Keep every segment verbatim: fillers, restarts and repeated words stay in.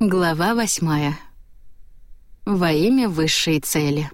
Глава восьмая. Во имя высшей цели.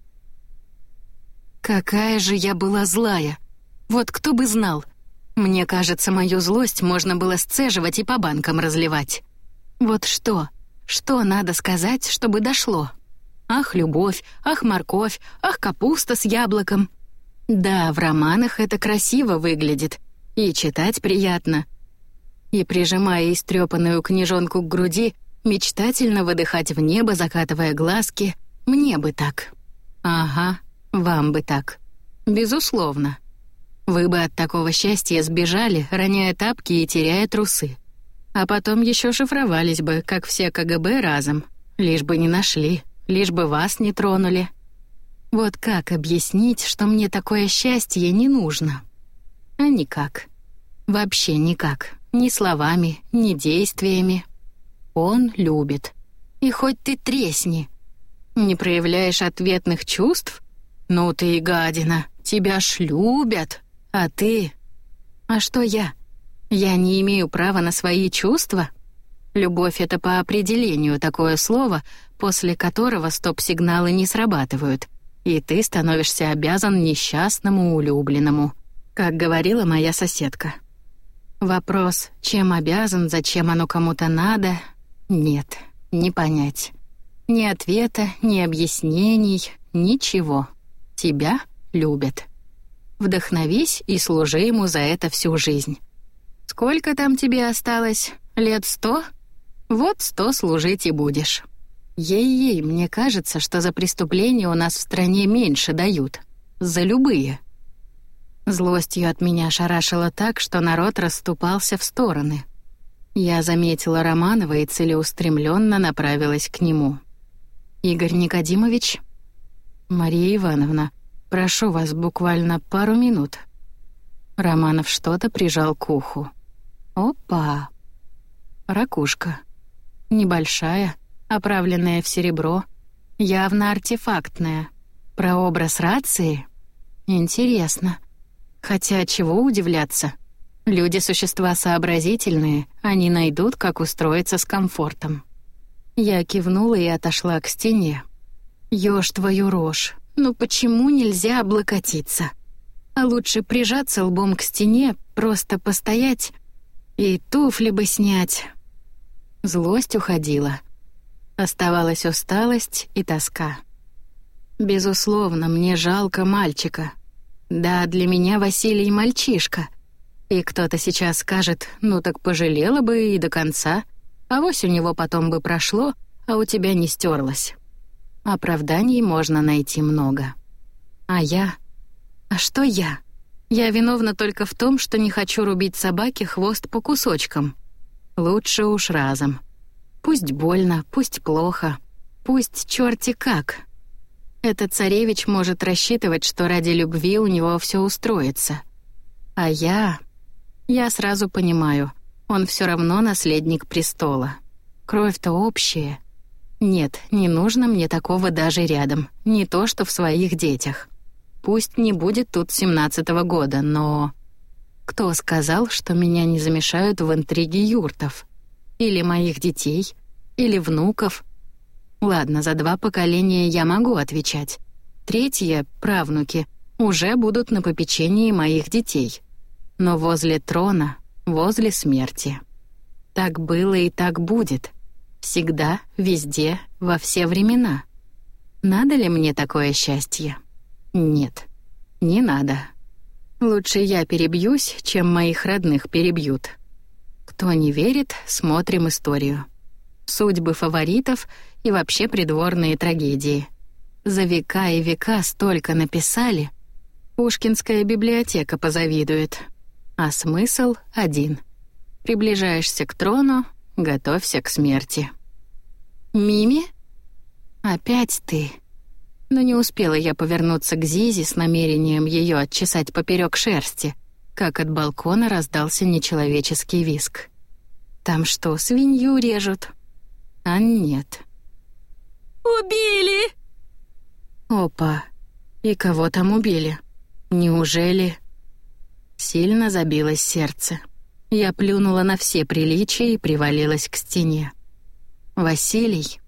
Какая же я была злая! Вот кто бы знал! Мне кажется, мою злость можно было сцеживать и по банкам разливать. Вот что? Что надо сказать, чтобы дошло? Ах, любовь, ах, морковь, ах, капуста с яблоком. Да, в романах это красиво выглядит, и читать приятно. И, прижимая истрепанную книжонку к груди, мечтательно выдыхать в небо, закатывая глазки. Мне бы так. Ага, вам бы так. Безусловно. Вы бы от такого счастья сбежали, роняя тапки и теряя трусы. А потом еще шифровались бы, как все ка гэ бэ разом. Лишь бы не нашли, лишь бы вас не тронули. Вот как объяснить, что мне такое счастье не нужно? А никак. Вообще никак. Ни словами, ни действиями. Он любит. И хоть ты тресни. Не проявляешь ответных чувств? Ну ты и гадина, тебя ж любят. А ты? А что я? Я не имею права на свои чувства? Любовь — это по определению такое слово, после которого стоп-сигналы не срабатывают, и ты становишься обязан несчастному улюбленному, как говорила моя соседка. Вопрос, чем обязан, зачем оно кому-то надо, нет, не понять. Ни ответа, ни объяснений, ничего. Тебя любят. Вдохновись и служи ему за это всю жизнь. Сколько там тебе осталось? Лет сто? Вот сто служить и будешь. Ей-ей, мне кажется, что за преступления у нас в стране меньше дают. За любые. Злостью от меня шарашило так, что народ расступался в стороны. Я заметила Романова и целеустремленно направилась к нему. «Игорь Никодимович?» «Мария Ивановна, прошу вас буквально пару минут». Романов что-то прижал к уху. «Опа!» Ракушка. Небольшая, оправленная в серебро, явно артефактная. Прообраз рации? Интересно. Хотя чего удивляться? Люди — существа сообразительные, они найдут, как устроиться с комфортом. Я кивнула и отошла к стене. «Ёж твою рожь, ну почему нельзя облокотиться? А лучше прижаться лбом к стене, просто постоять и туфли бы снять». Злость уходила. Оставалась усталость и тоска. Безусловно, мне жалко мальчика. Да, для меня Василий мальчишка. И кто-то сейчас скажет, ну так пожалела бы и до конца, авось у него потом бы прошло, а у тебя не стерлось. Оправданий можно найти много. А я? А что я? Я виновна только в том, что не хочу рубить собаке хвост по кусочкам. Лучше уж разом. Пусть больно, пусть плохо, пусть черти как. Этот царевич может рассчитывать, что ради любви у него все устроится. А я... Я сразу понимаю, он все равно наследник престола. Кровь-то общая. Нет, не нужно мне такого даже рядом, не то что в своих детях. Пусть не будет тут семнадцатого года, но... Кто сказал, что меня не замешают в интриге юртов? Или моих детей? Или внуков? Ладно, за два поколения я могу отвечать. Третье, правнуки, уже будут на попечении моих детей. Но возле трона, возле смерти. Так было и так будет. Всегда, везде, во все времена. Надо ли мне такое счастье? Нет, не надо. Лучше я перебьюсь, чем моих родных перебьют. Кто не верит, смотрим историю. Судьбы фаворитов и вообще придворные трагедии. За века и века столько написали. Пушкинская библиотека позавидует. А смысл один. Приближаешься к трону, готовься к смерти. «Мими? Опять ты?» Но не успела я повернуться к Зизе с намерением ее отчесать поперек шерсти, как от балкона раздался нечеловеческий визг. «Там что, свинью режут?» А нет. «Убили!» Опа, и кого там убили? Неужели... Сильно забилось сердце. Я плюнула на все приличия и привалилась к стене. Василий.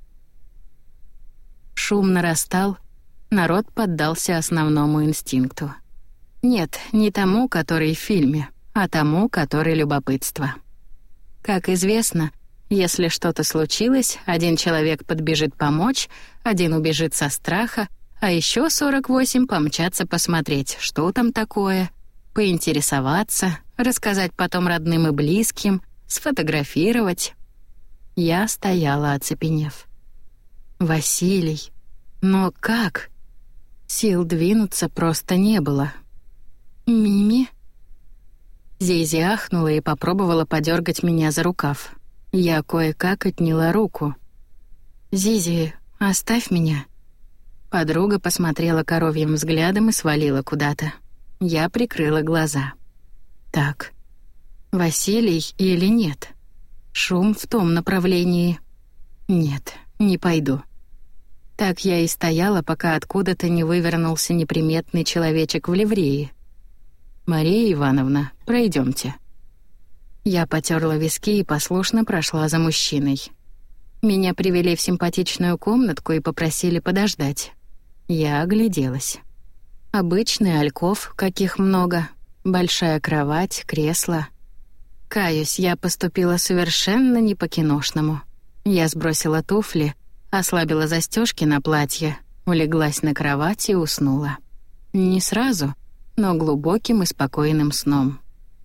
Шум нарастал, народ поддался основному инстинкту. Нет, не тому, который в фильме, а тому, который любопытство. Как известно, если что-то случилось, один человек подбежит помочь, один убежит со страха, а еще сорок восемь помчатся посмотреть, что там такое, поинтересоваться, рассказать потом родным и близким, сфотографировать. Я стояла, оцепенев. Василий. Но как? Сил двинуться просто не было. «Мими?» Зизи ахнула и попробовала подергать меня за рукав. Я кое-как отняла руку. «Зизи, оставь меня». Подруга посмотрела коровьим взглядом и свалила куда-то. Я прикрыла глаза. Так, Василий или нет? Шум в том направлении. Нет, не пойду. Так я и стояла, пока откуда-то не вывернулся неприметный человечек в ливрее. «Мария Ивановна, пройдемте». Я потерла виски и послушно прошла за мужчиной. Меня привели в симпатичную комнатку и попросили подождать. Я огляделась. Обычный альков, каких много, большая кровать, кресло. Каюсь, я поступила совершенно не по-киношному. Я сбросила туфли, ослабила застежки на платье, улеглась на кровать и уснула. Не сразу, но глубоким и спокойным сном.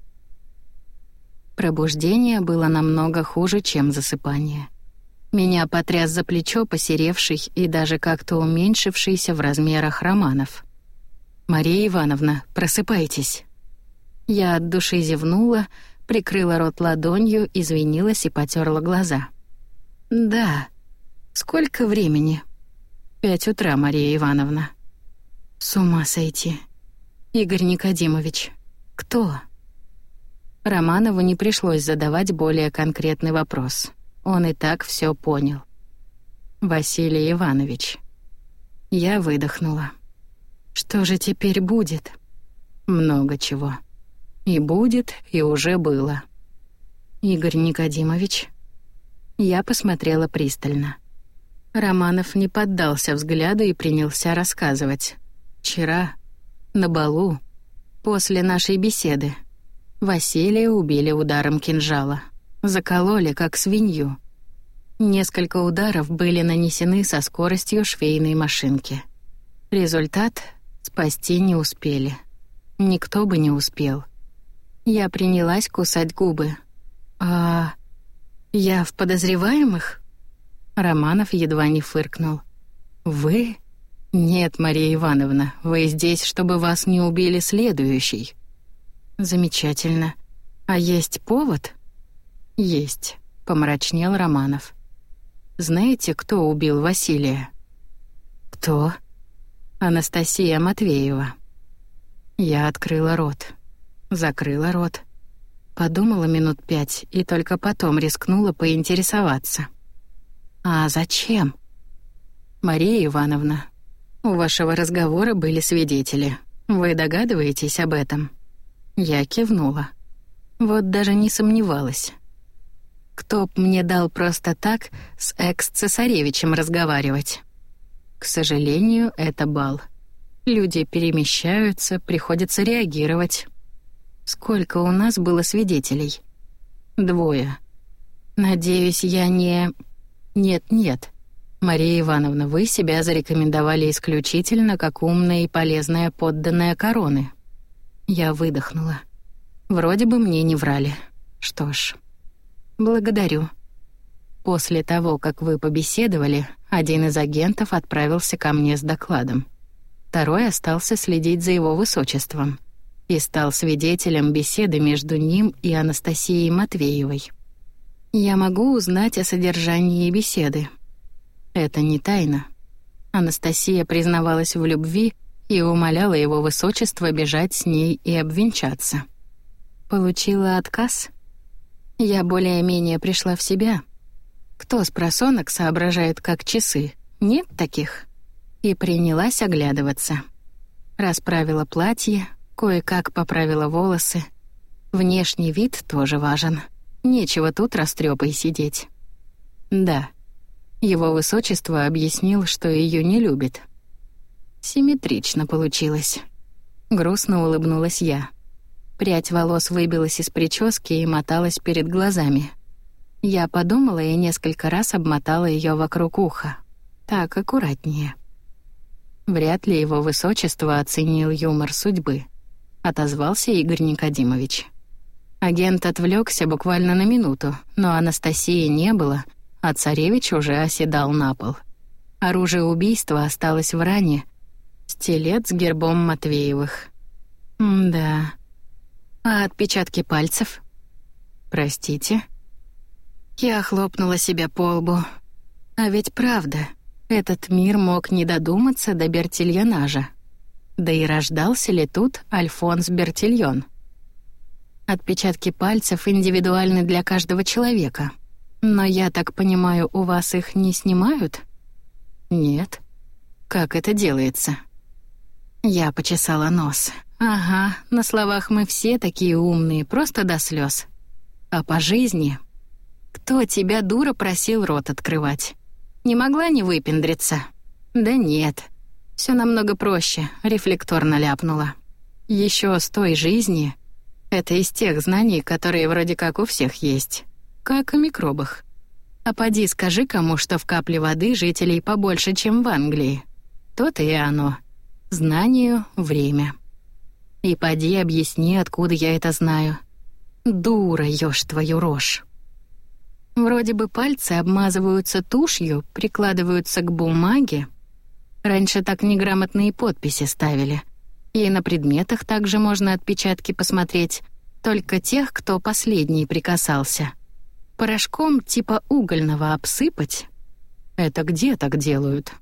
Пробуждение было намного хуже, чем засыпание. Меня потряс за плечо посеревший и даже как-то уменьшившийся в размерах Романов. «Мария Ивановна, просыпайтесь». Я от души зевнула, прикрыла рот ладонью, извинилась и потерла глаза. «Да. Сколько времени?» «Пять утра, Мария Ивановна». «С ума сойти. Игорь Никодимович, кто?» Романову не пришлось задавать более конкретный вопрос. Он и так все понял. «Василий Иванович». Я выдохнула. «Что же теперь будет?» «Много чего. И будет, и уже было». «Игорь Никодимович». Я посмотрела пристально. Романов не поддался взгляду и принялся рассказывать. «Вчера, на балу, после нашей беседы, Василия убили ударом кинжала. Закололи, как свинью. Несколько ударов были нанесены со скоростью швейной машинки. Результат — спасти не успели. Никто бы не успел. Я принялась кусать губы. «А я в подозреваемых?» Романов едва не фыркнул. «Вы? Нет, Мария Ивановна, вы здесь, чтобы вас не убили следующий». «Замечательно. А есть повод?» «Есть», — помрачнел Романов. «Знаете, кто убил Василия?» «Кто?» «Анастасия Матвеева». Я открыла рот, закрыла рот, подумала минут пять и только потом рискнула поинтересоваться. «А зачем?» «Мария Ивановна, у вашего разговора были свидетели. Вы догадываетесь об этом?» Я кивнула. Вот даже не сомневалась. Кто б мне дал просто так с экс-цесаревичем разговаривать? К сожалению, это бал. Люди перемещаются, приходится реагировать. Сколько у нас было свидетелей? Двое. Надеюсь, я не... Нет-нет. Мария Ивановна, вы себя зарекомендовали исключительно как умная и полезная подданная короны. Я выдохнула. Вроде бы мне не врали. Что ж, благодарю. После того, как вы побеседовали, один из агентов отправился ко мне с докладом. Второй остался следить за его высочеством и стал свидетелем беседы между ним и Анастасией Матвеевой. Я могу узнать о содержании беседы. Это не тайна. Анастасия признавалась в любви и умоляла его высочество бежать с ней и обвенчаться. Получила отказ? Я более-менее пришла в себя. Кто с просонок соображает как часы? Нет таких? И принялась оглядываться. Расправила платье, кое-как поправила волосы. Внешний вид тоже важен. Нечего тут растрёпой сидеть. Да. Его высочество объяснил, что ее не любит. Симметрично получилось. Грустно улыбнулась я. Прядь волос выбилась из прически и моталась перед глазами. Я подумала и несколько раз обмотала ее вокруг уха. Так, аккуратнее. Вряд ли его высочество оценил юмор судьбы, отозвался Игорь Никодимович. Агент отвлекся буквально на минуту, но Анастасии не было, а царевич уже оседал на пол. Оружие убийства осталось в ране. Стилет с гербом Матвеевых. М-да. А отпечатки пальцев? Простите? Я хлопнула себя по лбу. А ведь правда, этот мир мог не додуматься до Бертильонажа. Да и рождался ли тут Альфонс Бертильон? Отпечатки пальцев индивидуальны для каждого человека. Но я так понимаю, у вас их не снимают? Нет. Как это делается? Я почесала нос. Ага, на словах мы все такие умные, просто до слез. А по жизни... Кто тебя, дура, просил рот открывать? Не могла не выпендриться? Да нет. Все намного проще, рефлекторно ляпнула. Еще с той жизни... Это из тех знаний, которые вроде как у всех есть. Как о микробах. А поди скажи кому, что в капле воды жителей побольше, чем в Англии. То-то и оно. Знанию — время. И поди объясни, откуда я это знаю. Дура, ешь твою рожь. Вроде бы пальцы обмазываются тушью, прикладываются к бумаге. Раньше так неграмотные подписи ставили. И на предметах также можно отпечатки посмотреть, только тех, кто последний прикасался. Порошком типа угольного обсыпать. Это где так делают?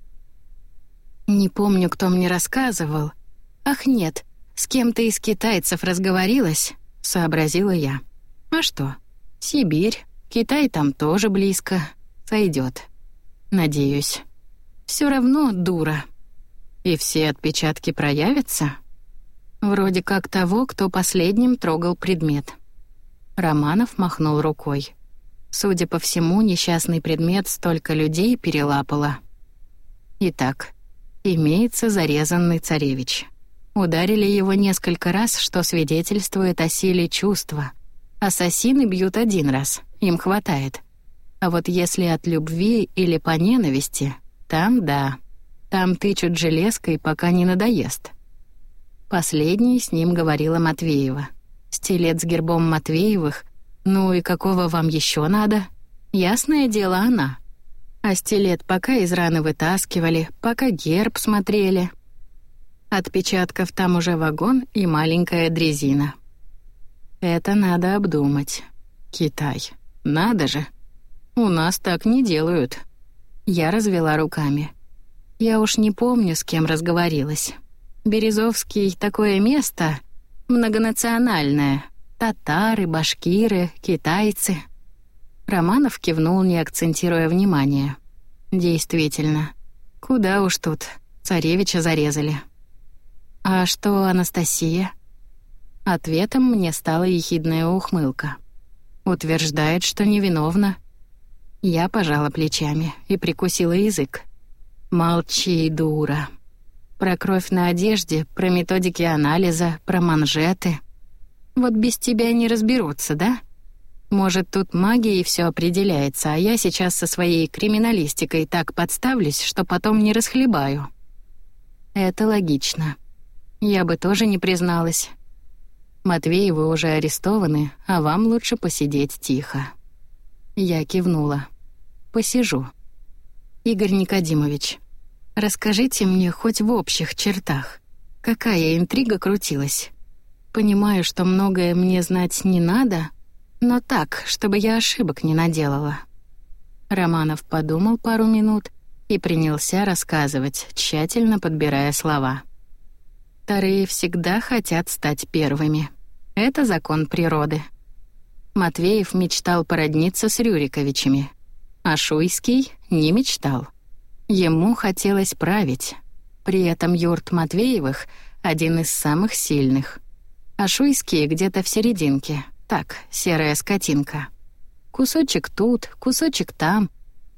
Не помню, кто мне рассказывал. Ах нет, с кем-то из китайцев разговорилась, сообразила я. А что? Сибирь, Китай там тоже близко. Сойдет. Надеюсь. Все равно дура. И все отпечатки проявятся? Вроде как того, кто последним трогал предмет. Романов махнул рукой. Судя по всему, несчастный предмет столько людей перелапало. Итак, имеется зарезанный царевич. Ударили его несколько раз, что свидетельствует о силе чувства. Ассасины бьют один раз, им хватает. А вот если от любви или по ненависти, там да. Там тычут железкой, пока не надоест. Последней с ним говорила Матвеева. Стилет с гербом Матвеевых. Ну и какого вам еще надо? Ясное дело, она. А стилет пока из раны вытаскивали, пока герб смотрели. Отпечатков там уже вагон и маленькая дрезина. Это надо обдумать. Китай. Надо же. У нас так не делают. Я развела руками. Я уж не помню, с кем разговорилась. Березовский — такое место многонациональное. Татары, башкиры, китайцы. Романов кивнул, не акцентируя внимания. Действительно. Куда уж тут. Царевича зарезали. А что Анастасия? Ответом мне стала ехидная ухмылка. Утверждает, что невиновна. Я пожала плечами и прикусила язык. Молчи, дура. Про кровь на одежде, про методики анализа, про манжеты. Вот без тебя не разберутся, да? Может, тут магией все определяется, а я сейчас со своей криминалистикой так подставлюсь, что потом не расхлебаю. Это логично. Я бы тоже не призналась. Матвеевы уже арестованы, а вам лучше посидеть тихо. Я кивнула. Посижу. Игорь Никодимович, расскажите мне хоть в общих чертах, какая интрига крутилась? Понимаю, что многое мне знать не надо, но так, чтобы я ошибок не наделала. Романов подумал пару минут и принялся рассказывать, тщательно подбирая слова. Вторые всегда хотят стать первыми. Это закон природы. Матвеев мечтал породниться с Рюриковичами, а Шуйский не мечтал. Ему хотелось править. При этом юрт Матвеевых — один из самых сильных. А Шуйские где-то в серединке. Так, серая скотинка. Кусочек тут, кусочек там.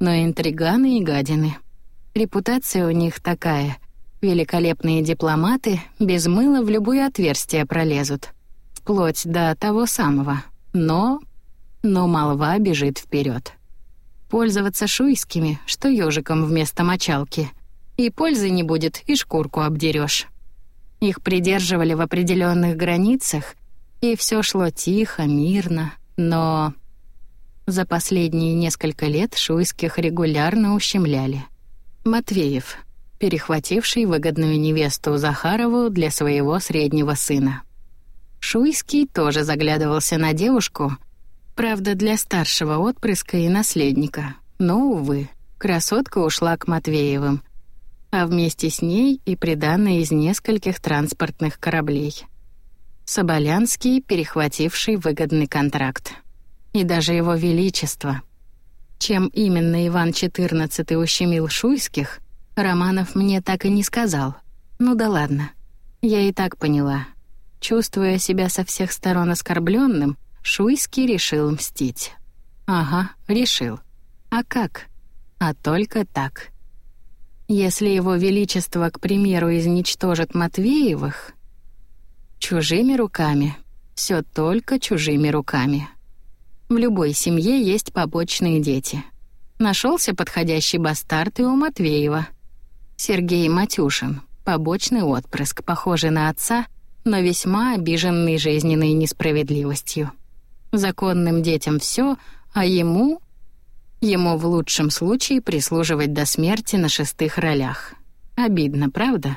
но интриганы и гадины. Репутация у них такая. Великолепные дипломаты без мыла в любое отверстие пролезут. Вплоть до того самого. Но... Но молва бежит вперед. Пользоваться шуйскими, что ежиком вместо мочалки. И пользы не будет, и шкурку обдерешь. Их придерживали в определенных границах, и все шло тихо, мирно, но... За последние несколько лет шуйских регулярно ущемляли. Матвеев, перехвативший выгодную невесту Захарову для своего среднего сына. Шуйский тоже заглядывался на девушку, правда, для старшего отпрыска и наследника. Но, увы, красотка ушла к Матвеевым, а вместе с ней и приданое из нескольких транспортных кораблей. Соболянский, перехвативший выгодный контракт. И даже его величество. Чем именно Иван четырнадцатый ущемил шуйских, Романов мне так и не сказал. Ну да ладно, я и так поняла. Чувствуя себя со всех сторон оскорбленным, Шуйский решил мстить. Ага, решил. А как? А только так. Если его величество, к примеру, изничтожит Матвеевых... Чужими руками. Все только чужими руками. В любой семье есть побочные дети. Нашелся подходящий бастард и у Матвеева. Сергей Матюшин, побочный отпрыск, похожий на отца, но весьма обиженный жизненной несправедливостью. Законным детям все, а ему... Ему в лучшем случае прислуживать до смерти на шестых ролях. Обидно, правда?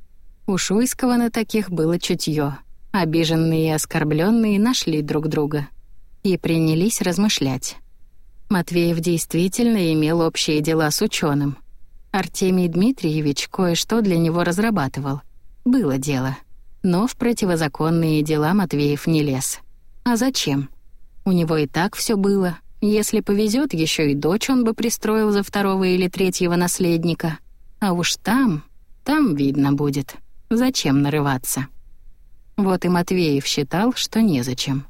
У Шуйского на таких было чутье. Обиженные и оскорбленные нашли друг друга. И принялись размышлять. Матвеев действительно имел общие дела с ученым. Артемий Дмитриевич кое-что для него разрабатывал. Было дело. Но в противозаконные дела Матвеев не лез. А зачем? У него и так все было. Если повезет, еще и дочь он бы пристроил за второго или третьего наследника. А уж там, там видно будет. Зачем нарываться? Вот и Матвеев считал, что незачем.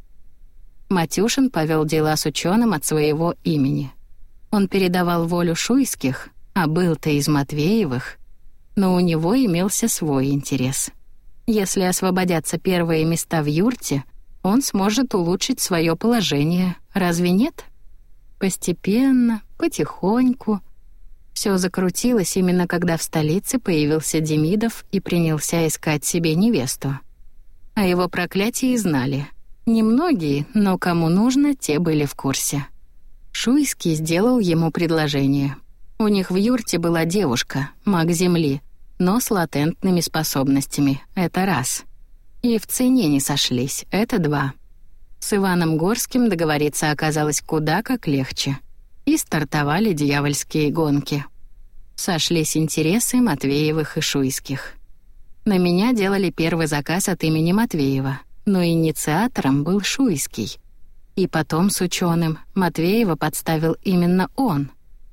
Матюшин повел дела с ученым от своего имени. Он передавал волю шуйских, а был-то из Матвеевых, но у него имелся свой интерес. Если освободятся первые места в юрте, он сможет улучшить свое положение, разве нет? Постепенно, потихоньку. Все закрутилось именно когда в столице появился Демидов и принялся искать себе невесту. О его проклятии знали. Немногие, но кому нужно, те были в курсе. Шуйский сделал ему предложение. У них в юрте была девушка, маг земли, но с латентными способностями, это раз. И в цене не сошлись, это два. С Иваном Горским договориться оказалось куда как легче. И стартовали дьявольские гонки. Сошлись интересы Матвеевых и Шуйских. На меня делали первый заказ от имени Матвеева, но инициатором был Шуйский. И потом с ученым Матвеева подставил именно он.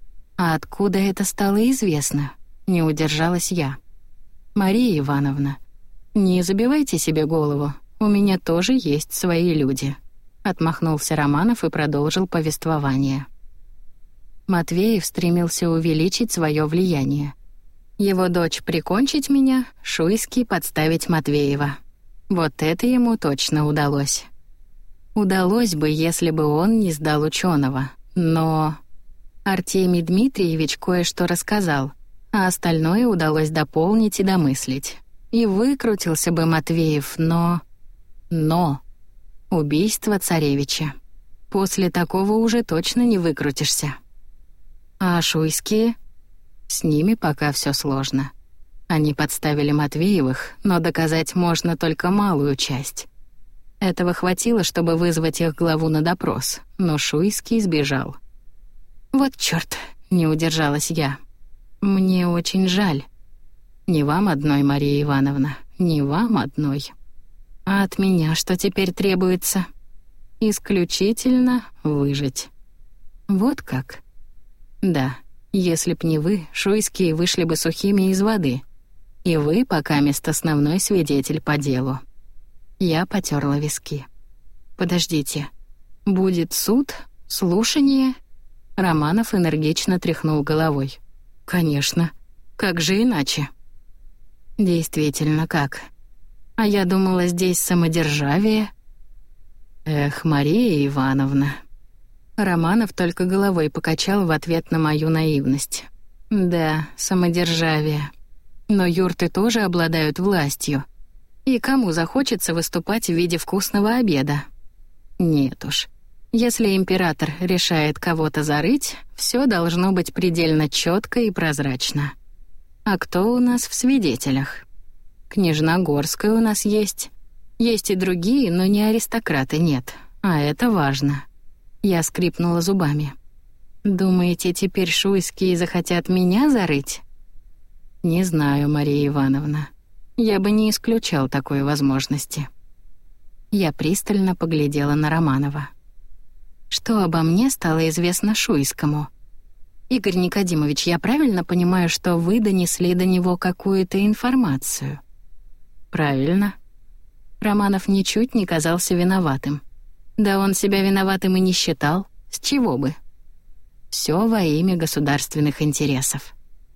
А откуда это стало известно? Не удержалась я. «Мария Ивановна, не забивайте себе голову, у меня тоже есть свои люди», — отмахнулся Романов и продолжил повествование. Матвеев стремился увеличить свое влияние. Его дочь прикончить меня, Шуйский подставить Матвеева. Вот это ему точно удалось. Удалось бы, если бы он не сдал ученого, но... Артемий Дмитриевич кое-что рассказал, а остальное удалось дополнить и домыслить. И выкрутился бы Матвеев, но... Но... Убийство царевича. После такого уже точно не выкрутишься. А шуйские? С ними пока все сложно. Они подставили Матвеевых, но доказать можно только малую часть. Этого хватило, чтобы вызвать их главу на допрос, но Шуйский сбежал. «Вот чёрт!» — не удержалась я. «Мне очень жаль. Не вам одной, Мария Ивановна, не вам одной. А от меня что теперь требуется? Исключительно выжить». «Вот как?» «Да, если б не вы, шуйские вышли бы сухими из воды. И вы пока мест основной свидетель по делу». Я потёрла виски. «Подождите, будет суд, слушание? Романов энергично тряхнул головой. «Конечно. Как же иначе?» «Действительно, как? А я думала, здесь самодержавие». «Эх, Мария Ивановна». Романов только головой покачал в ответ на мою наивность. «Да, самодержавие. Но юрты тоже обладают властью. И кому захочется выступать в виде вкусного обеда? Нет уж. Если император решает кого-то зарыть, все должно быть предельно четко и прозрачно. А кто у нас в свидетелях? Княжна Горская у нас есть. Есть и другие, но не аристократы нет. А это важно». Я скрипнула зубами. «Думаете, теперь шуйские захотят меня зарыть?» «Не знаю, Мария Ивановна. Я бы не исключал такой возможности». Я пристально поглядела на Романова. «Что обо мне стало известно Шуйскому? Игорь Никодимович, я правильно понимаю, что вы донесли до него какую-то информацию?» «Правильно». Романов ничуть не казался виноватым. Да он себя виноватым и не считал. С чего бы? Все во имя государственных интересов.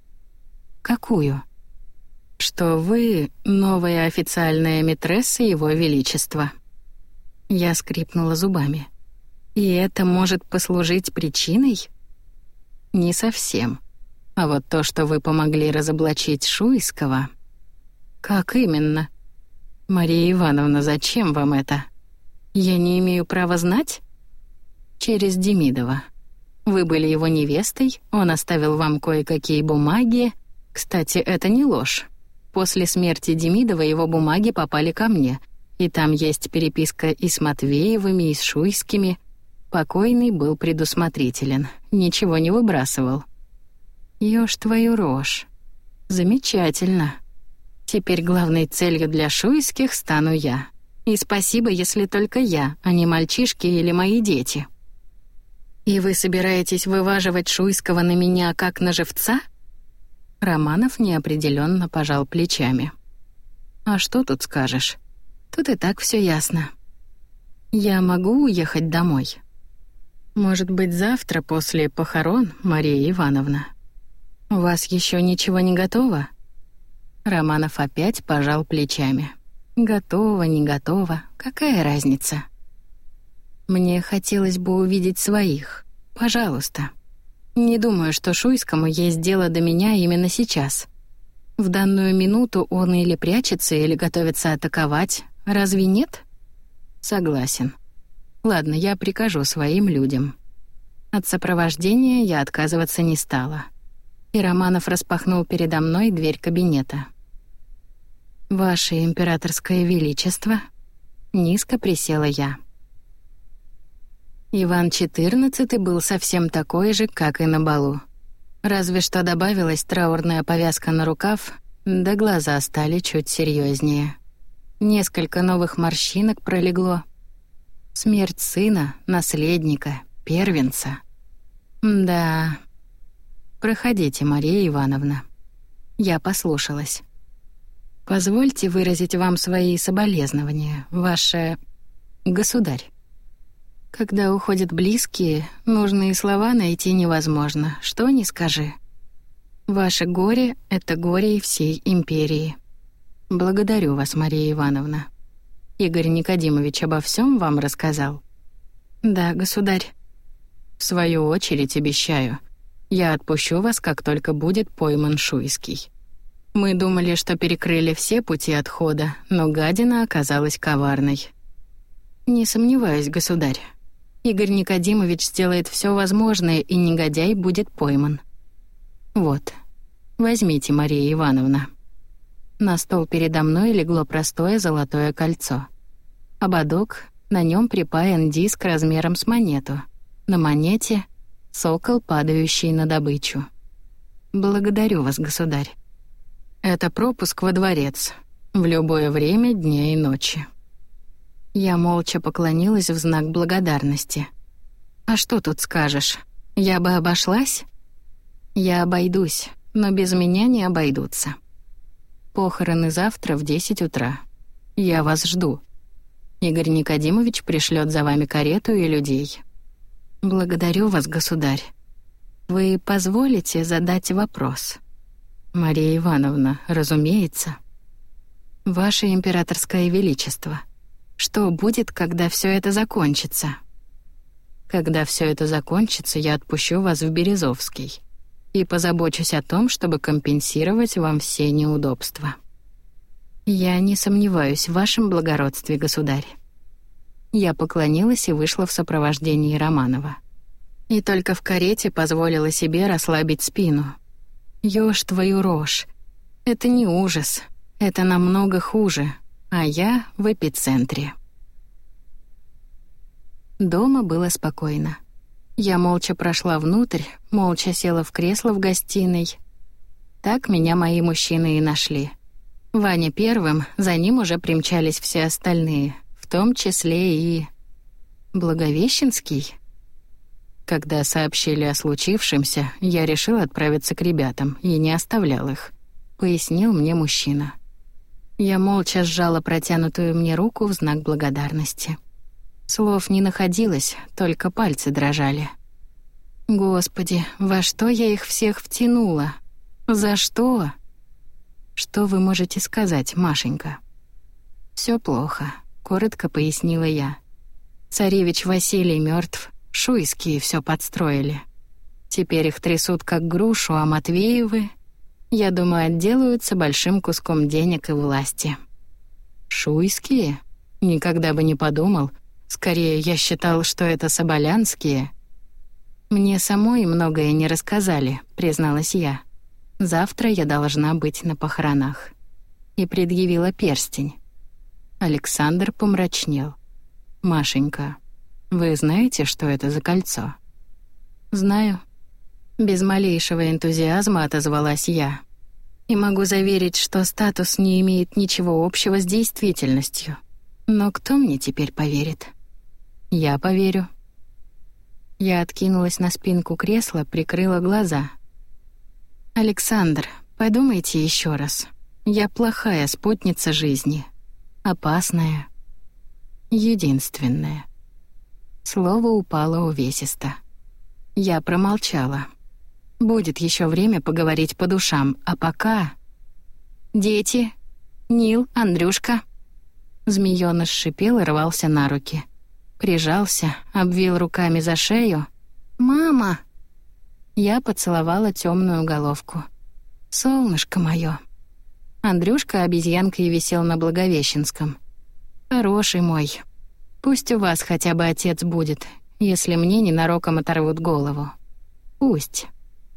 Какую? Что вы новая официальная митресса Его Величества. Я скрипнула зубами. И это может послужить причиной? Не совсем. А вот то, что вы помогли разоблачить Шуйского... Как именно? Мария Ивановна, зачем вам это? Я не имею права знать? Через Демидова. Вы были его невестой, он оставил вам кое-какие бумаги. Кстати, это не ложь. После смерти Демидова его бумаги попали ко мне, и там есть переписка и с Матвеевыми, и с Шуйскими. Покойный был предусмотрителен, ничего не выбрасывал. Ёж твою рожь. Замечательно. Теперь главной целью для Шуйских стану я. И спасибо, если только я, а не мальчишки или мои дети. И вы собираетесь вываживать Шуйского на меня как на живца? Романов неопределенно пожал плечами. А что тут скажешь? Тут и так все ясно. Я могу уехать домой? Может быть, завтра после похорон, Мария Ивановна? У вас еще ничего не готово? Романов опять пожал плечами. Готово, не готово, какая разница? Мне хотелось бы увидеть своих. Пожалуйста. Не думаю, что Шуйскому есть дело до меня именно сейчас. В данную минуту он или прячется, или готовится атаковать. Разве нет? Согласен. Ладно, я прикажу своим людям. От сопровождения я отказываться не стала. И Романов распахнул передо мной дверь кабинета. «Ваше императорское величество», — низко присела я. Иван четырнадцатый был совсем такой же, как и на балу. Разве что добавилась траурная повязка на рукав, да глаза стали чуть серьезнее. Несколько новых морщинок пролегло. Смерть сына, наследника, первенца. Да. Проходите, Мария Ивановна. Я послушалась. Позвольте выразить вам свои соболезнования, ваше... государь. Когда уходят близкие, нужные слова найти невозможно, что ни скажи. Ваше горе — это горе и всей империи. Благодарю вас, Мария Ивановна. Игорь Никодимович обо всем вам рассказал? Да, государь. В свою очередь обещаю, я отпущу вас, как только будет пойман Шуйский. Мы думали, что перекрыли все пути отхода, но гадина оказалась коварной. Не сомневаюсь, государь. Игорь Никодимович сделает все возможное, и негодяй будет пойман. Вот. Возьмите, Мария Ивановна. На стол передо мной легло простое золотое кольцо. Ободок, на нем припаян диск размером с монету. На монете — сокол, падающий на добычу. Благодарю вас, государь. Это пропуск во дворец. В любое время дня и ночи. Я молча поклонилась в знак благодарности. А что тут скажешь? Я бы обошлась? Я обойдусь, но без меня не обойдутся. Похороны завтра в десять утра. Я вас жду. Игорь Никодимович пришлет за вами карету и людей. Благодарю вас, государь. Вы позволите задать вопрос? Мария Ивановна, разумеется. Ваше императорское величество, что будет, когда все это закончится? Когда все это закончится, я отпущу вас в Березовский и позабочусь о том, чтобы компенсировать вам все неудобства. Я не сомневаюсь в вашем благородстве, государь. Я поклонилась и вышла в сопровождении Романова. И только в карете позволила себе расслабить спину. Ёж твою рожь. Это не ужас. Это намного хуже. А я в эпицентре. Дома было спокойно. Я молча прошла внутрь, молча села в кресло в гостиной. Так меня мои мужчины и нашли. Ваня первым, за ним уже примчались все остальные, в том числе и... Благовещенский? Когда сообщили о случившемся, я решил отправиться к ребятам и не оставлял их, пояснил мне мужчина. Я молча сжала протянутую мне руку в знак благодарности. Слов не находилось, только пальцы дрожали. Господи, во что я их всех втянула? За что? Что вы можете сказать, Машенька? Все плохо, коротко пояснила я. Царевич Василий мертв, шуйские все подстроили. Теперь их трясут как грушу, а Матвеевы, я думаю, отделаются большим куском денег и власти. Шуйские? Никогда бы не подумал. Скорее, я считал, что это соболянские. Мне самой многое не рассказали, призналась я. Завтра я должна быть на похоронах. И предъявила перстень. Александр помрачнел. Машенька, вы знаете, что это за кольцо? Знаю. Без малейшего энтузиазма отозвалась я. И могу заверить, что статус не имеет ничего общего с действительностью. Но кто мне теперь поверит? Я поверю. Я откинулась на спинку кресла, прикрыла глаза. Александр, подумайте еще раз. Я плохая спутница жизни. Опасная. Единственная. Слово упало увесисто. Я промолчала. Будет еще время поговорить по душам, а пока... Дети, Нил, Андрюшка. Змеёныш шипел и рвался на руки. Прижался, обвил руками за шею. «Мама!» Я поцеловала темную головку. «Солнышко мое!» Андрюшка обезьянкой висел на Благовещенском. «Хороший мой. Пусть у вас хотя бы отец будет, если мне ненароком оторвут голову. Пусть».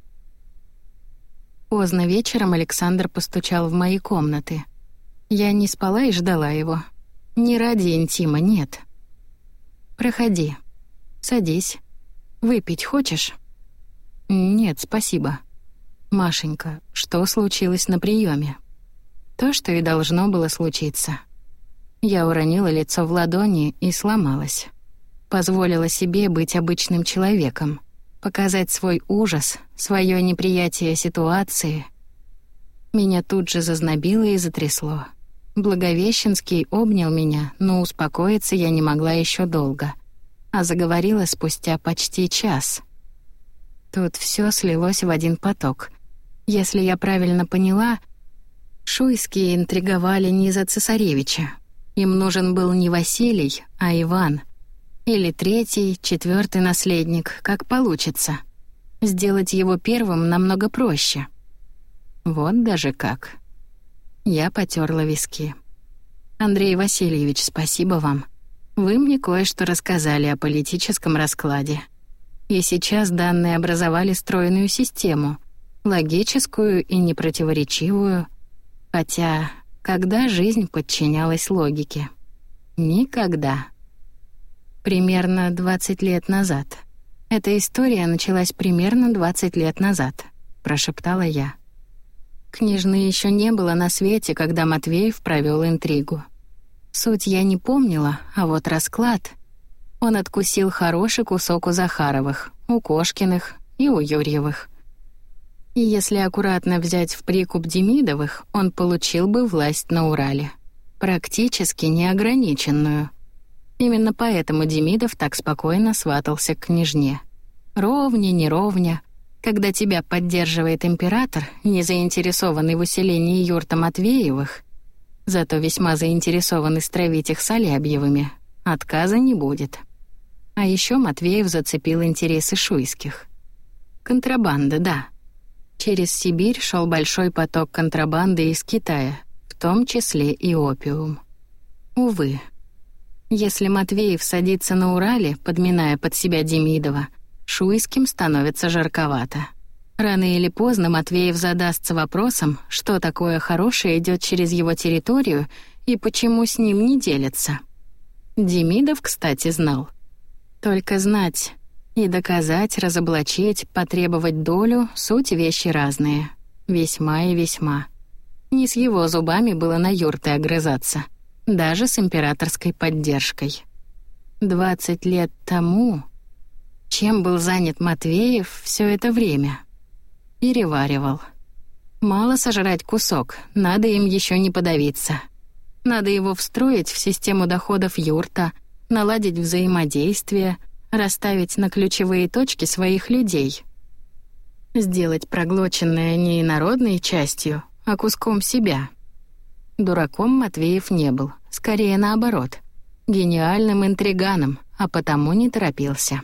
Поздно вечером Александр постучал в мои комнаты. Я не спала и ждала его. Не ради интима, нет. «Проходи. Садись. Выпить хочешь?» «Нет, спасибо». «Машенька, что случилось на приеме?» То, что и должно было случиться. Я уронила лицо в ладони и сломалась. Позволила себе быть обычным человеком, показать свой ужас, свое неприятие ситуации. Меня тут же зазнобило и затрясло. Благовещенский обнял меня, но успокоиться я не могла еще долго, а заговорила спустя почти час. Тут все слилось в один поток. Если я правильно поняла, шуйские интриговали не за цесаревича. Им нужен был не Василий, а Иван. Или третий, четвертый наследник, как получится. Сделать его первым намного проще. Вот даже как. Я потерла виски. «Андрей Васильевич, спасибо вам. Вы мне кое-что рассказали о политическом раскладе. И сейчас данные образовали стройную систему, логическую и непротиворечивую. Хотя, когда жизнь подчинялась логике? Никогда. Примерно двадцать лет назад. Эта история началась примерно двадцать лет назад», — прошептала я. Княжны еще не было на свете, когда Матвеев провел интригу. Суть я не помнила, а вот расклад... Он откусил хороший кусок у Захаровых, у Кошкиных и у Юрьевых. И если аккуратно взять в прикуп Демидовых, он получил бы власть на Урале. Практически неограниченную. Именно поэтому Демидов так спокойно сватался к княжне. Ровня, не ровня, Когда тебя поддерживает император, не заинтересованный в усилении юрта Матвеевых, зато весьма заинтересованный стравить их с Алябьевыми, отказа не будет. А еще Матвеев зацепил интересы шуйских. Контрабанда, да. Через Сибирь шел большой поток контрабанды из Китая, в том числе и опиум. Увы. Если Матвеев садится на Урале, подминая под себя Демидова, шуйским становится жарковато. Рано или поздно Матвеев задастся вопросом, что такое хорошее идет через его территорию и почему с ним не делятся. Демидов, кстати, знал. Только знать и доказать, разоблачить, потребовать долю — суть вещи разные. Весьма и весьма. Не с его зубами было на юрты огрызаться, даже с императорской поддержкой. Двадцать лет тому... Чем был занят Матвеев все это время? Переваривал. Мало сожрать кусок, надо им еще не подавиться. Надо его встроить в систему доходов юрта, наладить взаимодействие, расставить на ключевые точки своих людей. Сделать проглоченное не инородной частью, а куском себя. Дураком Матвеев не был, скорее наоборот. Гениальным интриганом, а потому не торопился.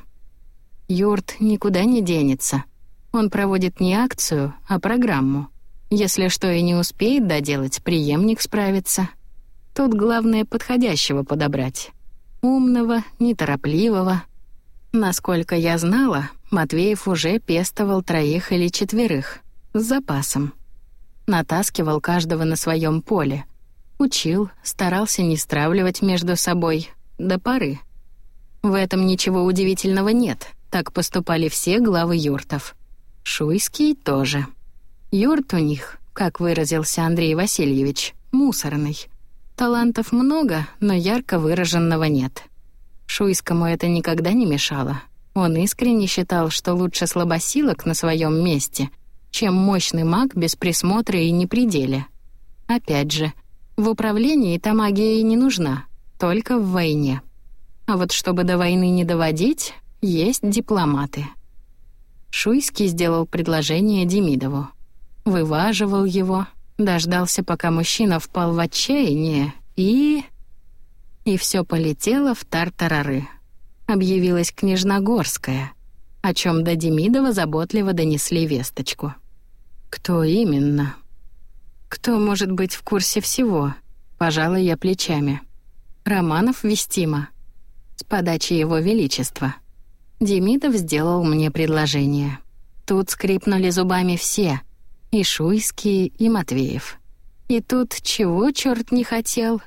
Юрт никуда не денется. Он проводит не акцию, а программу. Если что и не успеет доделать, преемник справится. Тут главное подходящего подобрать. Умного, неторопливого. Насколько я знала, Матвеев уже пестовал троих или четверых. С запасом. Натаскивал каждого на своем поле. Учил, старался не стравливать между собой. До поры. В этом ничего удивительного нет. Так поступали все главы юртов. Шуйский тоже. Юрт у них, как выразился Андрей Васильевич, мусорный. Талантов много, но ярко выраженного нет. Шуйскому это никогда не мешало. Он искренне считал, что лучше слабосилок на своем месте, чем мощный маг без присмотра и не при деле. Опять же, в управлении та магия и не нужна, только в войне. А вот чтобы до войны не доводить, есть дипломаты. Шуйский сделал предложение Демидову. Вываживал его, дождался, пока мужчина впал в отчаяние, и... И все полетело в тартарары. Объявилась княжна Горская, о чем до Демидова заботливо донесли весточку. Кто именно? Кто может быть в курсе всего? Пожала я плечами. Романов Вестима. С подачи его величества. Демидов сделал мне предложение. Тут скрипнули зубами все. И Шуйский, и Матвеев. И тут чего черт не хотел?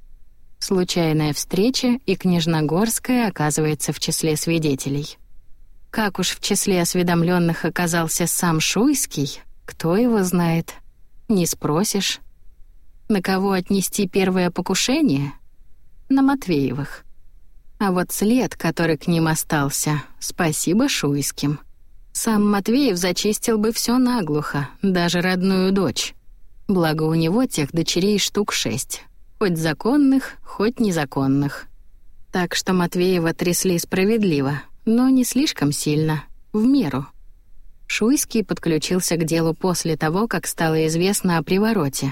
Случайная встреча, и княжна Горская оказывается в числе свидетелей. Как уж в числе осведомленных оказался сам Шуйский, кто его знает? Не спросишь. На кого отнести первое покушение? На Матвеевых. А вот след, который к ним остался, спасибо Шуйским. Сам Матвеев зачистил бы все наглухо, даже родную дочь. Благо у него тех дочерей штук шесть. Хоть законных, хоть незаконных. Так что Матвеева трясли справедливо, но не слишком сильно, в меру. Шуйский подключился к делу после того, как стало известно о привороте.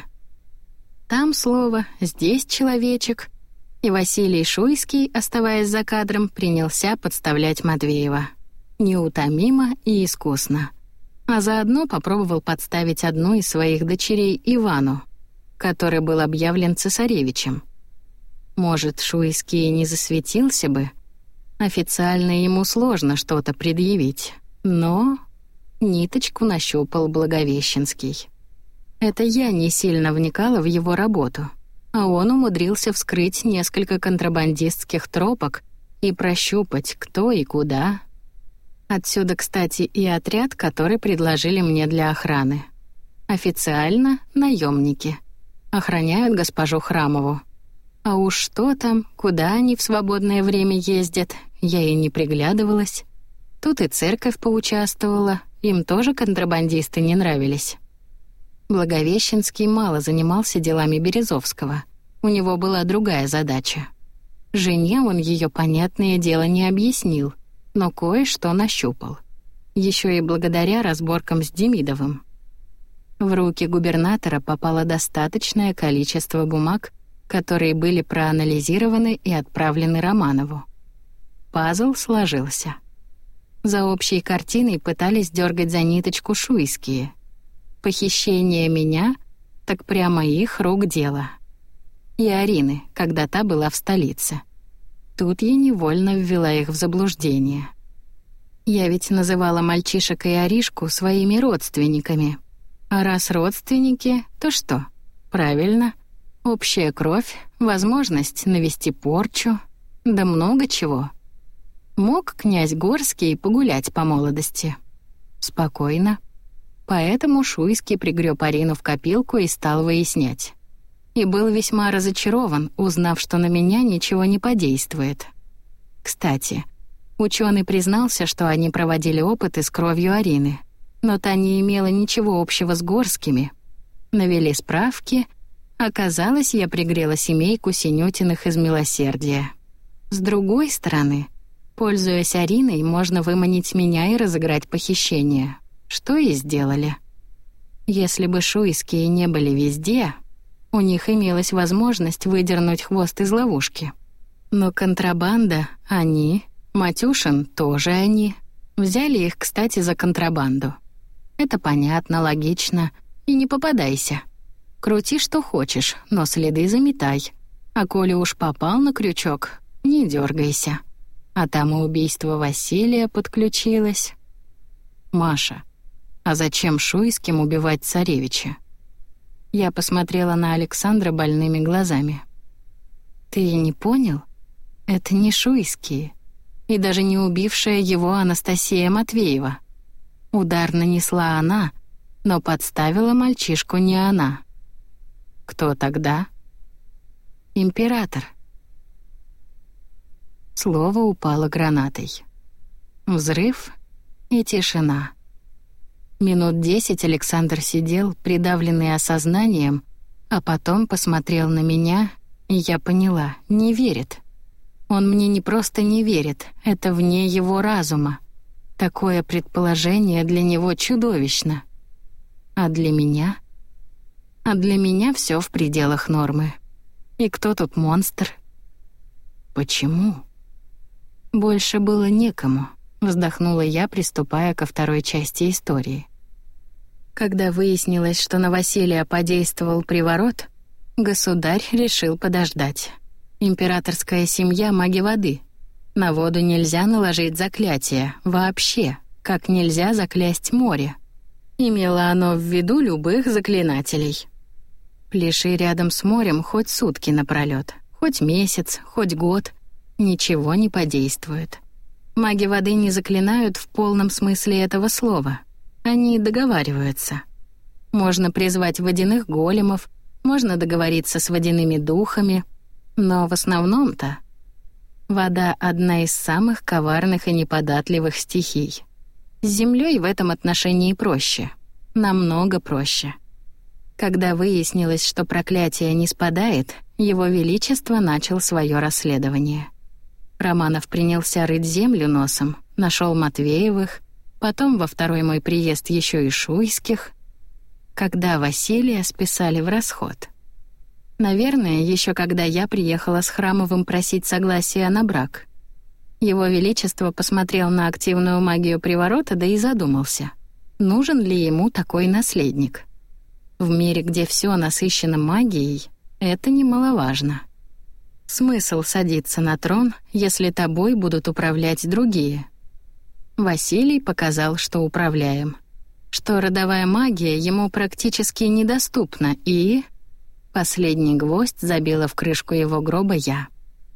Там слово, здесь человечек, и Василий Шуйский, оставаясь за кадром, принялся подставлять Матвеева. Неутомимо и искусно. А заодно попробовал подставить одну из своих дочерей Ивану, который был объявлен цесаревичем. Может, Шуйский не засветился бы? Официально ему сложно что-то предъявить, но ниточку нащупал Благовещенский. Это я не сильно вникала в его работу, а он умудрился вскрыть несколько контрабандистских тропок и прощупать, кто и куда. Отсюда, кстати, и отряд, который предложили мне для охраны. Официально — наемники. Охраняют госпожу Храмову. А уж что там, куда они в свободное время ездят, я и не приглядывалась. Тут и церковь поучаствовала, им тоже контрабандисты не нравились. Благовещенский мало занимался делами Березовского. У него была другая задача. Жене он ее, понятное дело, не объяснил, но кое-что нащупал. еще и благодаря разборкам с Демидовым. В руки губернатора попало достаточное количество бумаг, которые были проанализированы и отправлены Романову. Пазл сложился. За общей картиной пытались дергать за ниточку шуйские. Похищение меня — так прямо их рук дело. И Арины, когда та была в столице. Тут я невольно ввела их в заблуждение. Я ведь называла мальчишек и Аришку своими родственниками. А раз родственники, то что? Правильно. Общая кровь, возможность навести порчу, да много чего. Мог князь Горский погулять по молодости? Спокойно. Поэтому Шуйский пригреб Арину в копилку и стал выяснять. И был весьма разочарован, узнав, что на меня ничего не подействует. Кстати, ученый признался, что они проводили опыты с кровью Арины, но та не имела ничего общего с Горскими. Навели справки. Оказалось, я пригрела семейку Синютиных из милосердия. С другой стороны, пользуясь Ариной, можно выманить меня и разыграть похищение. Что и сделали. Если бы шуйские не были везде, у них имелась возможность выдернуть хвост из ловушки. Но контрабанда — они, Матюшин — тоже они. Взяли их, кстати, за контрабанду. Это понятно, логично. И не попадайся. Крути, что хочешь, но следы заметай. А коли уж попал на крючок, не дергайся. А там и убийство Василия подключилось. Маша, а зачем Шуйским убивать царевича? Я посмотрела на Александра больными глазами. Ты не понял? Это не Шуйские. И даже не убившая его Анастасия Матвеева. Удар нанесла она, но подставила мальчишку не она. Кто тогда? Император. Слово упало гранатой. Взрыв и тишина. Минут десять Александр сидел, придавленный осознанием, а потом посмотрел на меня, и я поняла, не верит. Он мне не просто не верит, это вне его разума. Такое предположение для него чудовищно. А для меня? А для меня все в пределах нормы. И кто тут монстр? Почему? Больше было некому, вздохнула я, приступая ко второй части истории. Когда выяснилось, что на Василия подействовал приворот, государь решил подождать. Императорская семья — маги воды. На воду нельзя наложить заклятие, вообще, как нельзя заклясть море. Имело оно в виду любых заклинателей. Пляши рядом с морем хоть сутки напролёт, хоть месяц, хоть год, ничего не подействует. Маги воды не заклинают в полном смысле этого слова. Они договариваются. Можно призвать водяных големов, можно договориться с водяными духами, но в основном-то вода — одна из самых коварных и неподатливых стихий. С землей в этом отношении проще. Намного проще. Когда выяснилось, что проклятие не спадает, Его Величество начал свое расследование. Романов принялся рыть землю носом, нашел Матвеевых, потом во второй мой приезд еще и Шуйских. Когда Василия списали в расход. Наверное, еще когда я приехала с Храмовым просить согласия на брак. Его Величество посмотрел на активную магию приворота, да и задумался, нужен ли ему такой наследник. В мире, где все насыщено магией, это немаловажно. Смысл садиться на трон, если тобой будут управлять другие? Василий показал, что управляем. Что родовая магия ему практически недоступна, и... Последний гвоздь забила в крышку его гроба я.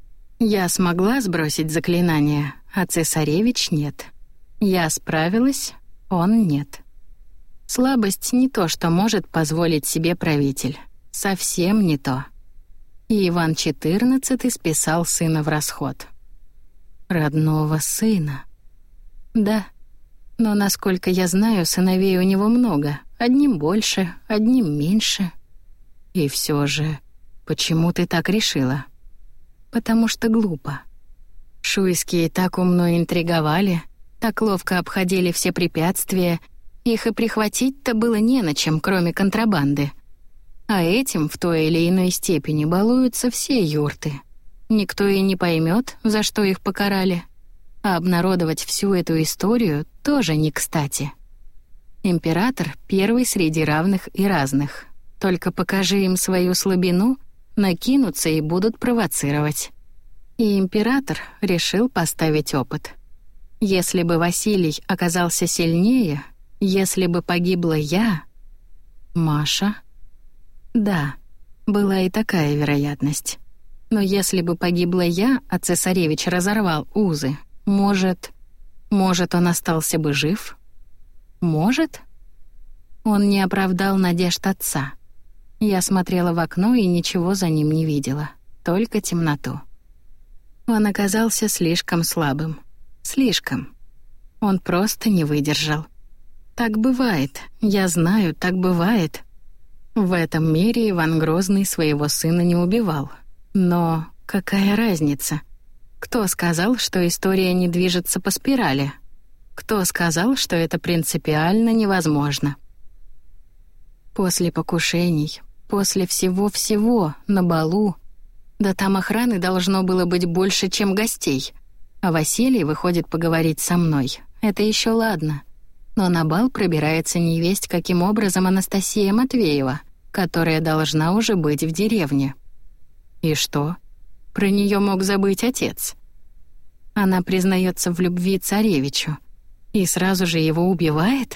Я смогла сбросить заклинание, а цесаревич нет. Я справилась, он нет. Слабость не то, что может позволить себе правитель. Совсем не то. И Иван четырнадцатый списал сына в расход. Родного сына. Да, но, насколько я знаю, сыновей у него много. Одним больше, одним меньше. И все же, почему ты так решила? Потому что глупо. Шуйские так умно интриговали. Так ловко обходили все препятствия, их и прихватить-то было не на чем, кроме контрабанды. А этим в той или иной степени балуются все юрты. Никто и не поймет, за что их покарали. А обнародовать всю эту историю тоже не кстати. Император первый среди равных и разных. Только покажи им свою слабину, накинутся и будут провоцировать. И император решил поставить опыт. Если бы Василий оказался сильнее, если бы погибла я... Маша? Да, была и такая вероятность. Но если бы погибла я, а цесаревич разорвал узы, может... Может, он остался бы жив? Может? Он не оправдал надежд отца. Я смотрела в окно и ничего за ним не видела, только темноту. Он оказался слишком слабым. Слишком. Он просто не выдержал. Так бывает, я знаю, так бывает. В этом мире Иван Грозный своего сына не убивал. Но какая разница? Кто сказал, что история не движется по спирали? Кто сказал, что это принципиально невозможно? После покушений, после всего-всего, на балу, да там охраны должно было быть больше, чем гостей. А Василий выходит поговорить со мной. Это еще ладно. Но на бал пробирается невесть, каким образом Анастасия Матвеева, которая должна уже быть в деревне. И что? Про нее мог забыть отец. Она признается в любви царевичу и сразу же его убивает?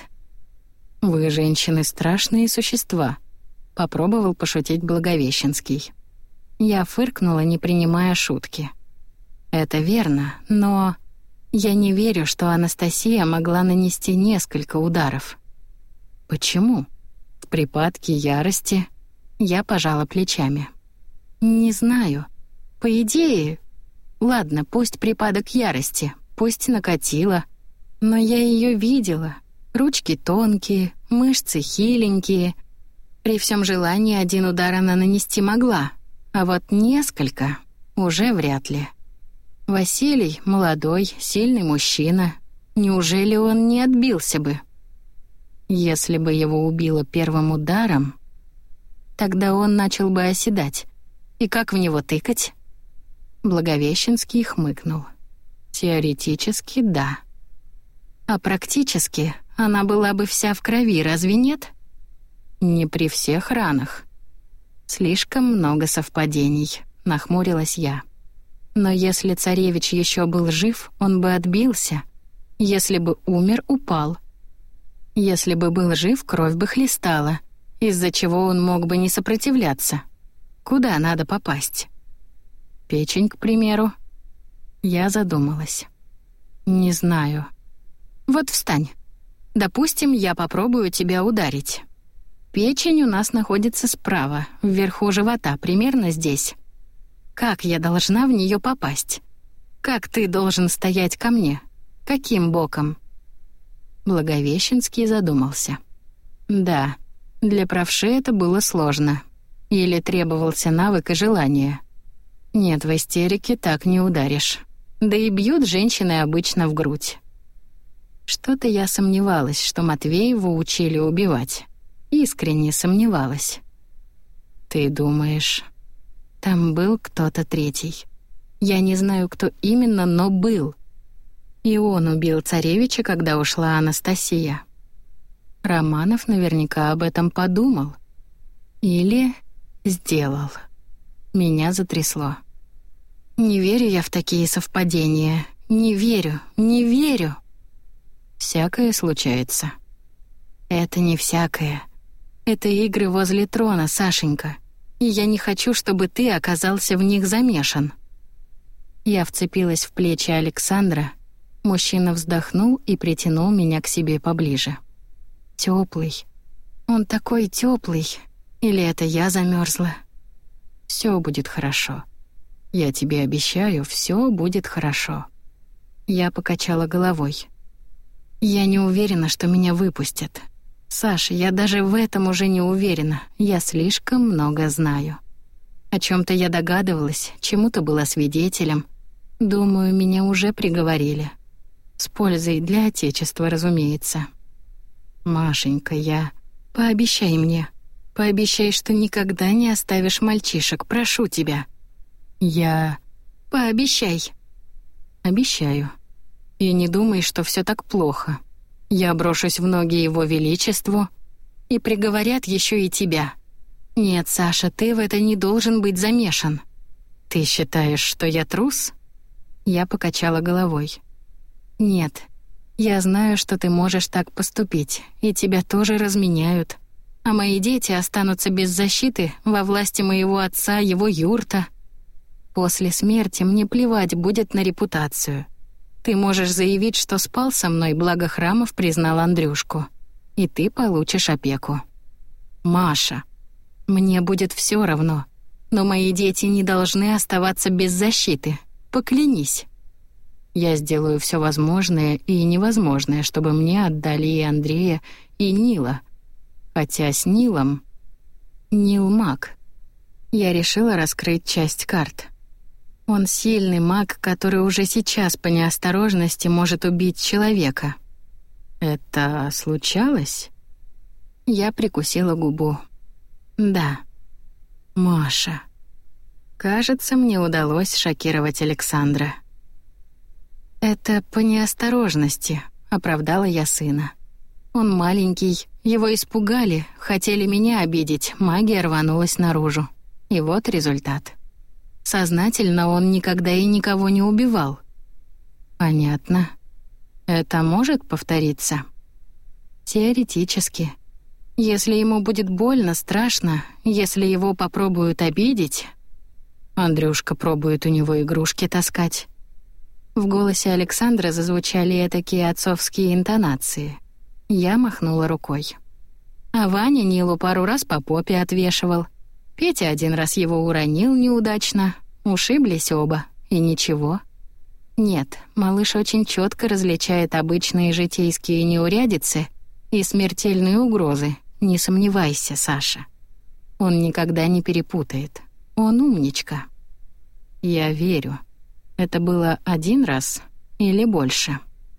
Вы, женщины, страшные существа, попробовал пошутить Благовещенский. Я фыркнула, не принимая шутки. Это верно, но я не верю, что Анастасия могла нанести несколько ударов. Почему? В припадке ярости я пожала плечами. Не знаю. По идее, ладно, пусть припадок ярости, пусть накатила, но я ее видела. Ручки тонкие, мышцы хиленькие. При всем желании один удар она нанести могла, а вот несколько уже вряд ли. Василий — молодой, сильный мужчина. Неужели он не отбился бы? Если бы его убило первым ударом, тогда он начал бы оседать. И как в него тыкать? Благовещенский хмыкнул. Теоретически, да. А практически она была бы вся в крови, разве нет? Не при всех ранах. Слишком много совпадений, нахмурилась я. Но если царевич еще был жив, он бы отбился. Если бы умер, упал. Если бы был жив, кровь бы хлестала, из-за чего он мог бы не сопротивляться. Куда надо попасть? Печень, к примеру. Я задумалась. Не знаю. Вот встань. Допустим, я попробую тебя ударить. Печень у нас находится справа, вверху живота, примерно здесь. Как я должна в нее попасть? Как ты должен стоять ко мне? Каким боком? Благовещенский задумался. Да, для правши это было сложно. Или требовался навык и желание. Нет, в истерике так не ударишь. Да и бьют женщины обычно в грудь. Что-то я сомневалась, что Матвееву учили убивать. Искренне сомневалась. Ты думаешь... Там был кто-то третий. Я не знаю, кто именно, но был. И он убил царевича, когда ушла Анастасия. Романов наверняка об этом подумал. Или сделал. Меня затрясло. Не верю я в такие совпадения. Не верю, не верю. Всякое случается. Это не всякое. Это игры возле трона, Сашенька. И я не хочу, чтобы ты оказался в них замешан. Я вцепилась в плечи Александра. Мужчина вздохнул и притянул меня к себе поближе. Теплый. Он такой теплый. Или это я замерзла? Все будет хорошо. Я тебе обещаю, все будет хорошо. Я покачала головой. Я не уверена, что меня выпустят. Саша, я даже в этом уже не уверена. Я слишком много знаю. О чем-то я догадывалась, чему-то была свидетелем. Думаю, меня уже приговорили. С пользой для Отечества, разумеется. Машенька, я... Пообещай мне. Пообещай, что никогда не оставишь мальчишек, прошу тебя. Я... Пообещай. Обещаю. И не думай, что все так плохо. Я брошусь в ноги Его Величеству, и приговорят еще и тебя. Нет, Саша, ты в это не должен быть замешан. Ты считаешь, что я трус? Я покачала головой. Нет. Я знаю, что ты можешь так поступить, и тебя тоже разменяют. А мои дети останутся без защиты во власти моего отца, его юрта. После смерти мне плевать будет на репутацию. Ты можешь заявить, что спал со мной, благо Храмов признал Андрюшку. И ты получишь опеку. Маша, мне будет все равно, но мои дети не должны оставаться без защиты. Поклянись. Я сделаю все возможное и невозможное, чтобы мне отдали и Андрея, и Нила. Хотя с Нилом... Нил маг. Я решила раскрыть часть карт. Он сильный маг, который уже сейчас по неосторожности может убить человека. Это случалось? Я прикусила губу. Да. Маша. Кажется, мне удалось шокировать Александра. «Это по неосторожности», — оправдала я сына. «Он маленький, его испугали, хотели меня обидеть, магия рванулась наружу. И вот результат. Сознательно он никогда и никого не убивал». «Понятно. Это может повториться?» «Теоретически. Если ему будет больно, страшно, если его попробуют обидеть...» Андрюшка пробует у него игрушки таскать. В голосе Александра зазвучали такие отцовские интонации. Я махнула рукой. А Ваня Нилу пару раз по попе отвешивал. Петя один раз его уронил неудачно. Ушиблись оба. И ничего. Нет, малыш очень четко различает обычные житейские неурядицы и смертельные угрозы. Не сомневайся, Саша. Он никогда не перепутает. Он умничка. Я верю. Это было один раз или больше?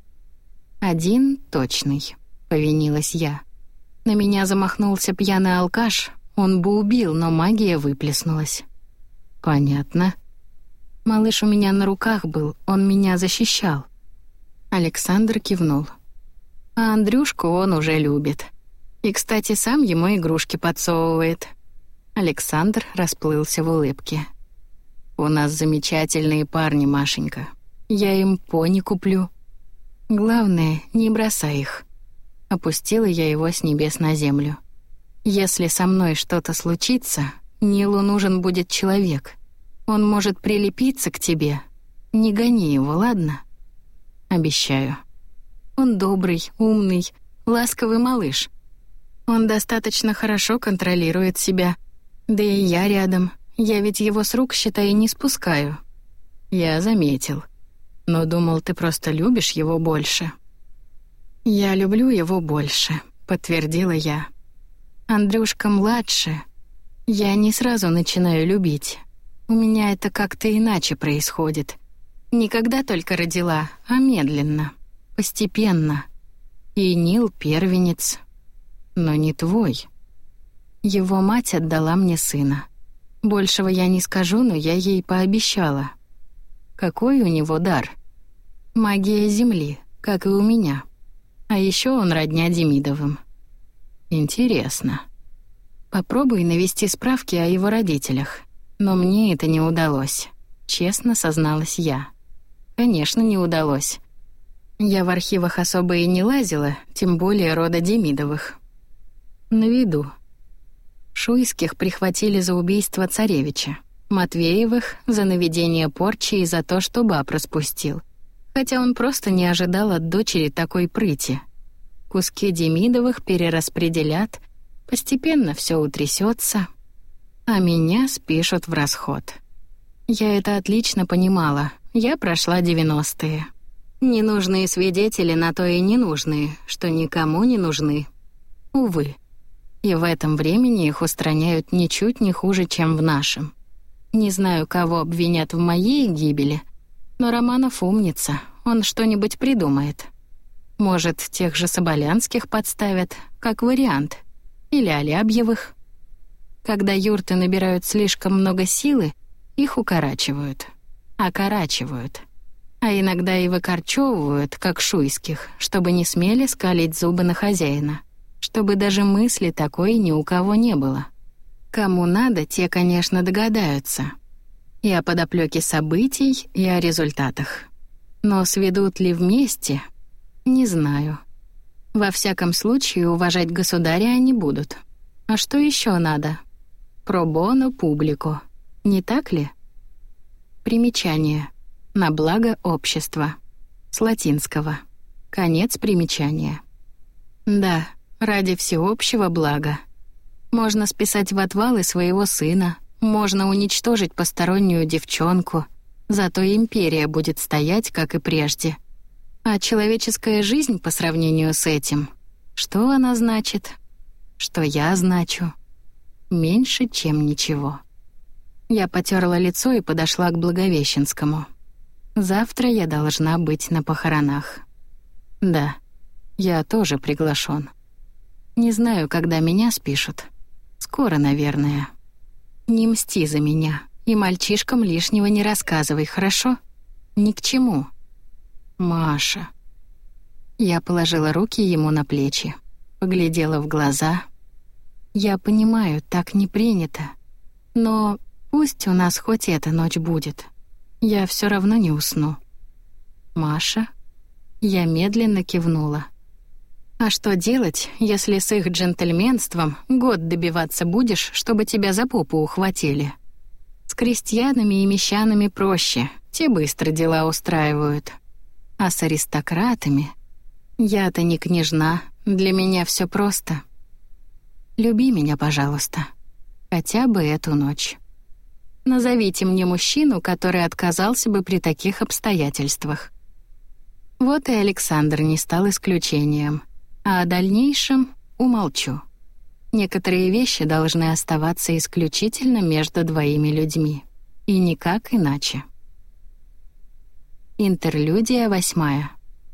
Один точный, повинилась я. На меня замахнулся пьяный алкаш, он бы убил, но магия выплеснулась. Понятно. Малыш у меня на руках был, он меня защищал. Александр кивнул. А Андрюшку он уже любит. И, кстати, сам ему игрушки подсовывает. Александр расплылся в улыбке. «У нас замечательные парни, Машенька. Я им пони куплю. Главное, не бросай их». Опустила я его с небес на землю. «Если со мной что-то случится, Нилу нужен будет человек. Он может прилепиться к тебе. Не гони его, ладно?» «Обещаю. Он добрый, умный, ласковый малыш. Он достаточно хорошо контролирует себя. Да и я рядом. Я ведь его с рук, считай, не спускаю». «Я заметил. Но думал, ты просто любишь его больше». «Я люблю его больше», — подтвердила я. «Андрюшка младше. Я не сразу начинаю любить. У меня это как-то иначе происходит. Не когда только родила, а медленно, постепенно. И Нил первенец. Но не твой. Его мать отдала мне сына. Большего я не скажу, но я ей пообещала. Какой у него дар? Магия Земли, как и у меня. А еще он родня Демидовым. Интересно. Попробуй навести справки о его родителях. Но мне это не удалось. Честно созналась я. Конечно, не удалось. Я в архивах особо и не лазила, тем более рода Демидовых. Наведу. Шуйских прихватили за убийство царевича, Матвеевых — за наведение порчи и за то, что баб распустил. Хотя он просто не ожидал от дочери такой прыти. Куски Демидовых перераспределят, постепенно все утрясется, а меня спишут в расход. Я это отлично понимала, я прошла девяностые. Ненужные свидетели на то и ненужные, что никому не нужны. Увы. И в этом времени их устраняют ничуть не хуже, чем в нашем. Не знаю, кого обвинят в моей гибели, но Романов умница, он что-нибудь придумает. Может, тех же Соболянских подставят, как вариант, или Алябьевых. Когда юрты набирают слишком много силы, их укорачивают, окорачивают, а иногда и выкорчевывают, как шуйских, чтобы не смели скалить зубы на хозяина, чтобы даже мысли такой ни у кого не было. Кому надо, те, конечно, догадаются. И о подоплеке событий, и о результатах. Но сведут ли вместе, не знаю. Во всяком случае, уважать государя они будут. А что еще надо? Про боно публику. Не так ли? Примечание. На благо общества. С латинского. Конец примечания. Да, ради всеобщего блага. Можно списать в отвалы своего сына, можно уничтожить постороннюю девчонку, зато империя будет стоять, как и прежде. А человеческая жизнь по сравнению с этим, что она значит? Что я значу? Меньше, чем ничего. Я потерла лицо и подошла к Благовещенскому. Завтра я должна быть на похоронах. Да, я тоже приглашен. Не знаю, когда меня спишут. Скоро, наверное. Не мсти за меня, и мальчишкам лишнего не рассказывай, хорошо? Ни к чему. Маша. Я положила руки ему на плечи, поглядела в глаза. Я понимаю, так не принято. Но пусть у нас хоть эта ночь будет. Я все равно не усну. Маша? Я медленно кивнула. А что делать, если с их джентльменством год добиваться будешь, чтобы тебя за попу ухватили? С крестьянами и мещанами проще, те быстро дела устраивают. А с аристократами... Я-то не княжна, для меня все просто. Люби меня, пожалуйста. Хотя бы эту ночь. Назовите мне мужчину, который отказался бы при таких обстоятельствах. Вот и Александр не стал исключением. А о дальнейшем умолчу. Некоторые вещи должны оставаться исключительно между двоими людьми. И никак иначе. Интерлюдия восьмая.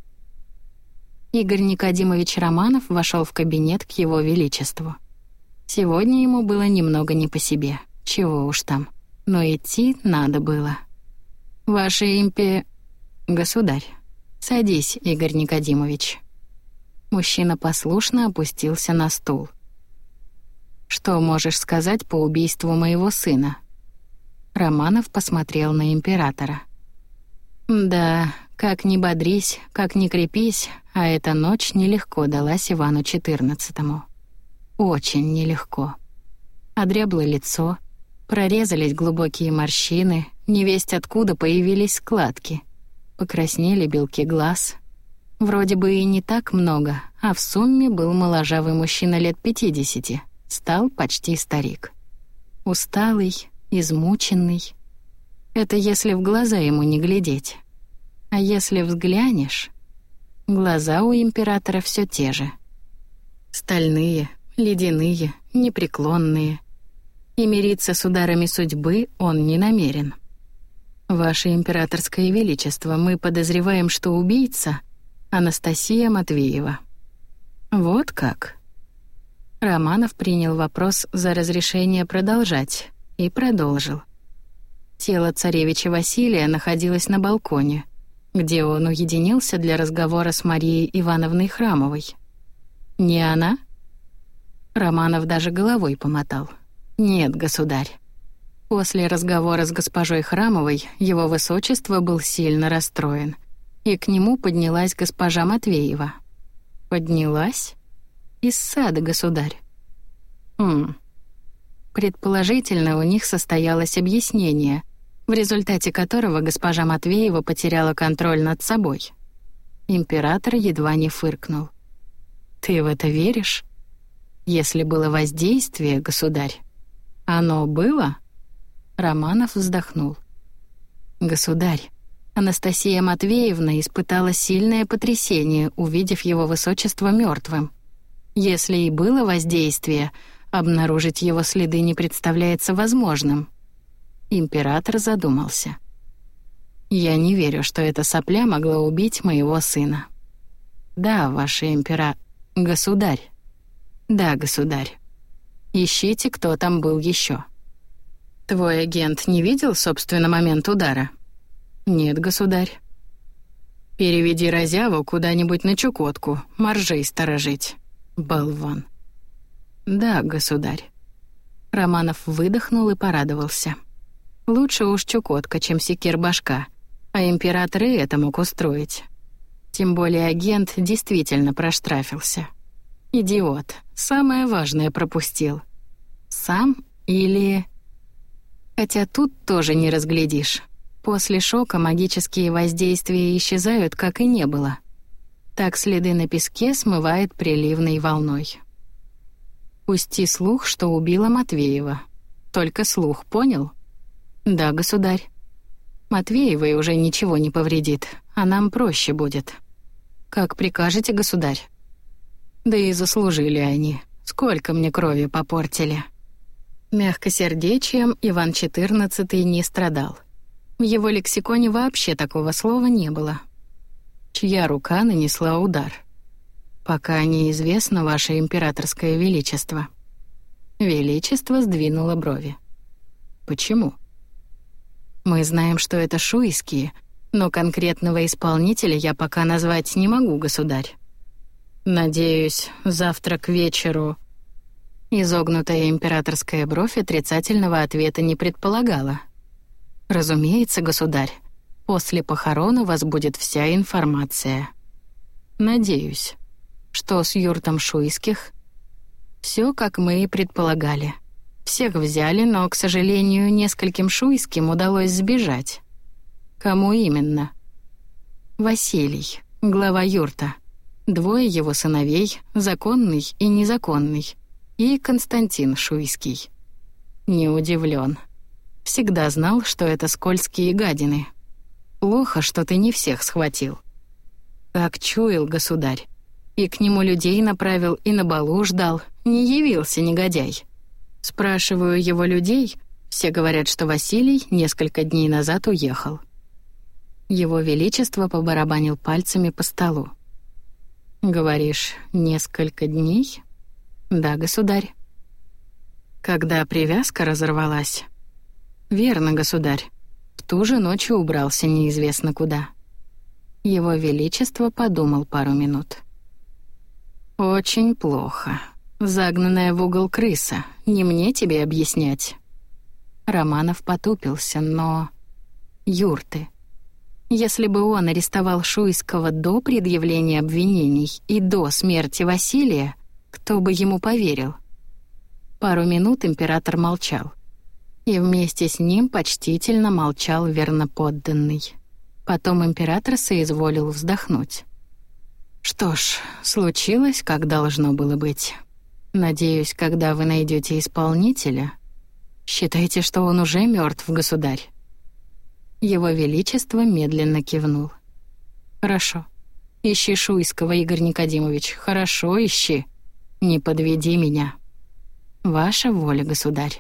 Игорь Никодимович Романов вошел в кабинет к его величеству. Сегодня ему было немного не по себе, чего уж там, но идти надо было. «Ваше импе... Государь, садись, Игорь Никодимович». Мужчина послушно опустился на стул. «Что можешь сказать по убийству моего сына?» Романов посмотрел на императора. «Да, как ни бодрись, как ни крепись, а эта ночь нелегко далась Ивану четырнадцатому. Очень нелегко. Одрябло лицо, прорезались глубокие морщины, невесть откуда появились складки, покраснели белки глаз. Вроде бы и не так много, а в сумме был моложавый мужчина лет пятидесяти, стал почти старик. Усталый, измученный. Это если в глаза ему не глядеть. А если взглянешь, глаза у императора все те же. Стальные, ледяные, непреклонные. И мириться с ударами судьбы он не намерен. «Ваше императорское величество, мы подозреваем, что убийца — Анастасия Матвеева». «Вот как?» Романов принял вопрос за разрешение продолжать и продолжил. Тело царевича Василия находилось на балконе, где он уединился для разговора с Марией Ивановной Храмовой. «Не она?» Романов даже головой помотал. «Нет, государь». После разговора с госпожой Храмовой его высочество был сильно расстроен, и к нему поднялась госпожа Матвеева. «Поднялась? Из сада, государь». «Хм». Предположительно, у них состоялось объяснение, в результате которого госпожа Матвеева потеряла контроль над собой. Император едва не фыркнул. «Ты в это веришь? Если было воздействие, государь, оно было?» Романов вздохнул. «Государь, Анастасия Матвеевна испытала сильное потрясение, увидев его высочество мертвым. Если и было воздействие, обнаружить его следы не представляется возможным». Император задумался. Я не верю, что эта сопля могла убить моего сына. Да, ваше импера... Государь. Да, государь. Ищите, кто там был еще. Твой агент не видел, собственно, момент удара? Нет, государь. Переведи Разяву куда-нибудь на Чукотку, моржей сторожить. Болван. Да, государь. Романов выдохнул и порадовался. Лучше уж Чукотка, чем секир-башка, а император и это мог устроить. Тем более агент действительно проштрафился. Идиот, самое важное пропустил. Сам или... Хотя тут тоже не разглядишь. После шока магические воздействия исчезают, как и не было. Так следы на песке смывает приливной волной. Пусти слух, что убила Матвеева. Только слух, понял? Да, государь. Матвеевой уже ничего не повредит, а нам проще будет. Как прикажете, государь? Да и заслужили они. Сколько мне крови попортили. Мягкосердечием Иван четырнадцатый не страдал. В его лексиконе вообще такого слова не было. Чья рука нанесла удар? Пока неизвестно, ваше императорское величество. Величество сдвинуло брови. Почему? Мы знаем, что это шуйские, но конкретного исполнителя я пока назвать не могу, государь. Надеюсь, завтра к вечеру... Изогнутая императорская бровь отрицательного ответа не предполагала. Разумеется, государь, после похорон у вас будет вся информация. Надеюсь. Что с юртом шуйских? Все, как мы и предполагали. Всех взяли, но, к сожалению, нескольким шуйским удалось сбежать. Кому именно? Василий, глава юрта. Двое его сыновей, законный и незаконный. И Константин Шуйский. Не удивлен. Всегда знал, что это скользкие гадины. Плохо, что ты не всех схватил. Как чуял, государь. И к нему людей направил, и на балу ждал. Не явился негодяй. Спрашиваю его людей, все говорят, что Василий несколько дней назад уехал. Его Величество побарабанил пальцами по столу. Говоришь, несколько дней? Да, государь. Когда привязка разорвалась? Верно, государь. В ту же ночь убрался неизвестно куда. Его Величество подумал пару минут. Очень плохо. Загнанная в угол крыса. Не мне тебе объяснять. Романов потупился, но... Юрты. Если бы он арестовал Шуйского до предъявления обвинений и до смерти Василия, кто бы ему поверил? Пару минут император молчал. И вместе с ним почтительно молчал верноподданный. Потом император соизволил вздохнуть. Что ж, случилось, как должно было быть. Надеюсь, когда вы найдете исполнителя, считайте, что он уже мертв, государь. Его Величество медленно кивнул. Хорошо. Ищи Шуйского, Игорь Никодимович. Хорошо, ищи. Не подведи меня. Ваша воля, государь.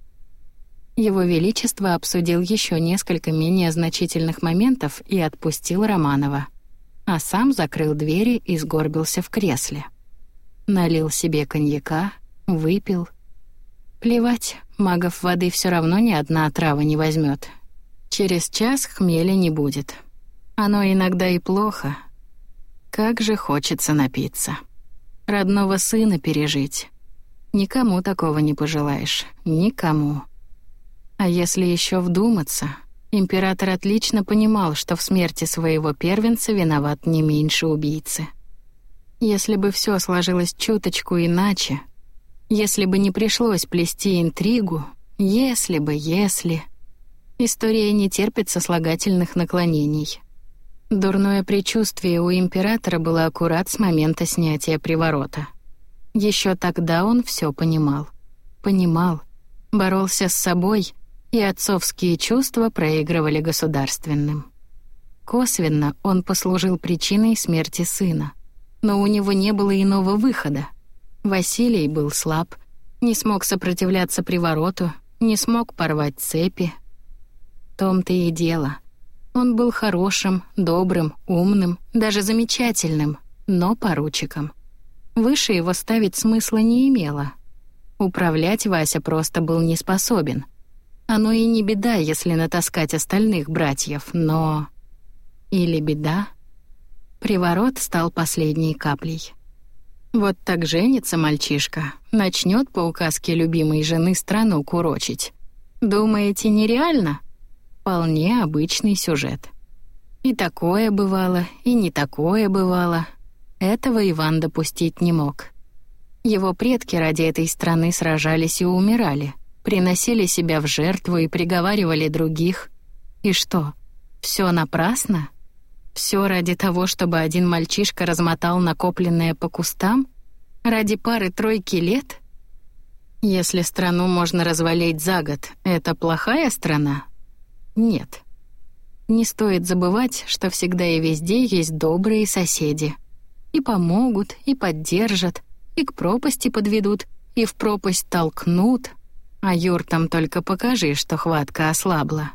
Его Величество обсудил еще несколько менее значительных моментов и отпустил Романова, а сам закрыл двери и сгорбился в кресле. Налил себе коньяка, выпил. Плевать, магов воды все равно ни одна отрава не возьмет. Через час хмеля не будет. Оно иногда и плохо. Как же хочется напиться. Родного сына пережить. Никому такого не пожелаешь. Никому. А если еще вдуматься, император отлично понимал, что в смерти своего первенца виноват не меньше убийцы. Если бы все сложилось чуточку иначе, если бы не пришлось плести интригу, если бы, если... История не терпит сослагательных наклонений. Дурное предчувствие у императора было аккурат с момента снятия приворота. Еще тогда он все понимал. Понимал, боролся с собой, и отцовские чувства проигрывали государственным. Косвенно он послужил причиной смерти сына. Но у него не было иного выхода. Василий был слаб, не смог сопротивляться привороту, не смог порвать цепи. В том-то и дело. Он был хорошим, добрым, умным, даже замечательным, но поручиком. Выше его ставить смысла не имело. Управлять Вася просто был не способен. Оно и не беда, если натаскать остальных братьев, но... Или беда? Приворот стал последней каплей. Вот так женится мальчишка, начнет по указке любимой жены страну курочить. Думаете, нереально? Вполне обычный сюжет. И такое бывало, и не такое бывало. Этого Иван допустить не мог. Его предки ради этой страны сражались и умирали, приносили себя в жертву и приговаривали других. И что, все напрасно? Все ради того, чтобы один мальчишка размотал накопленное по кустам? Ради пары-тройки лет? Если страну можно развалить за год, это плохая страна? Нет. Не стоит забывать, что всегда и везде есть добрые соседи. И помогут, и поддержат, и к пропасти подведут, и в пропасть толкнут. А юртам только покажи, что хватка ослабла.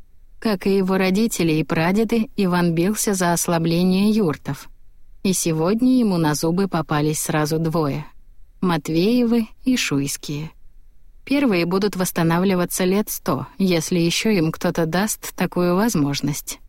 Как и его родители и прадеды, Иван бился за ослабление юртов. И сегодня ему на зубы попались сразу двое — Матвеевы и Шуйские. Первые будут восстанавливаться лет сто, если еще им кто-то даст такую возможность.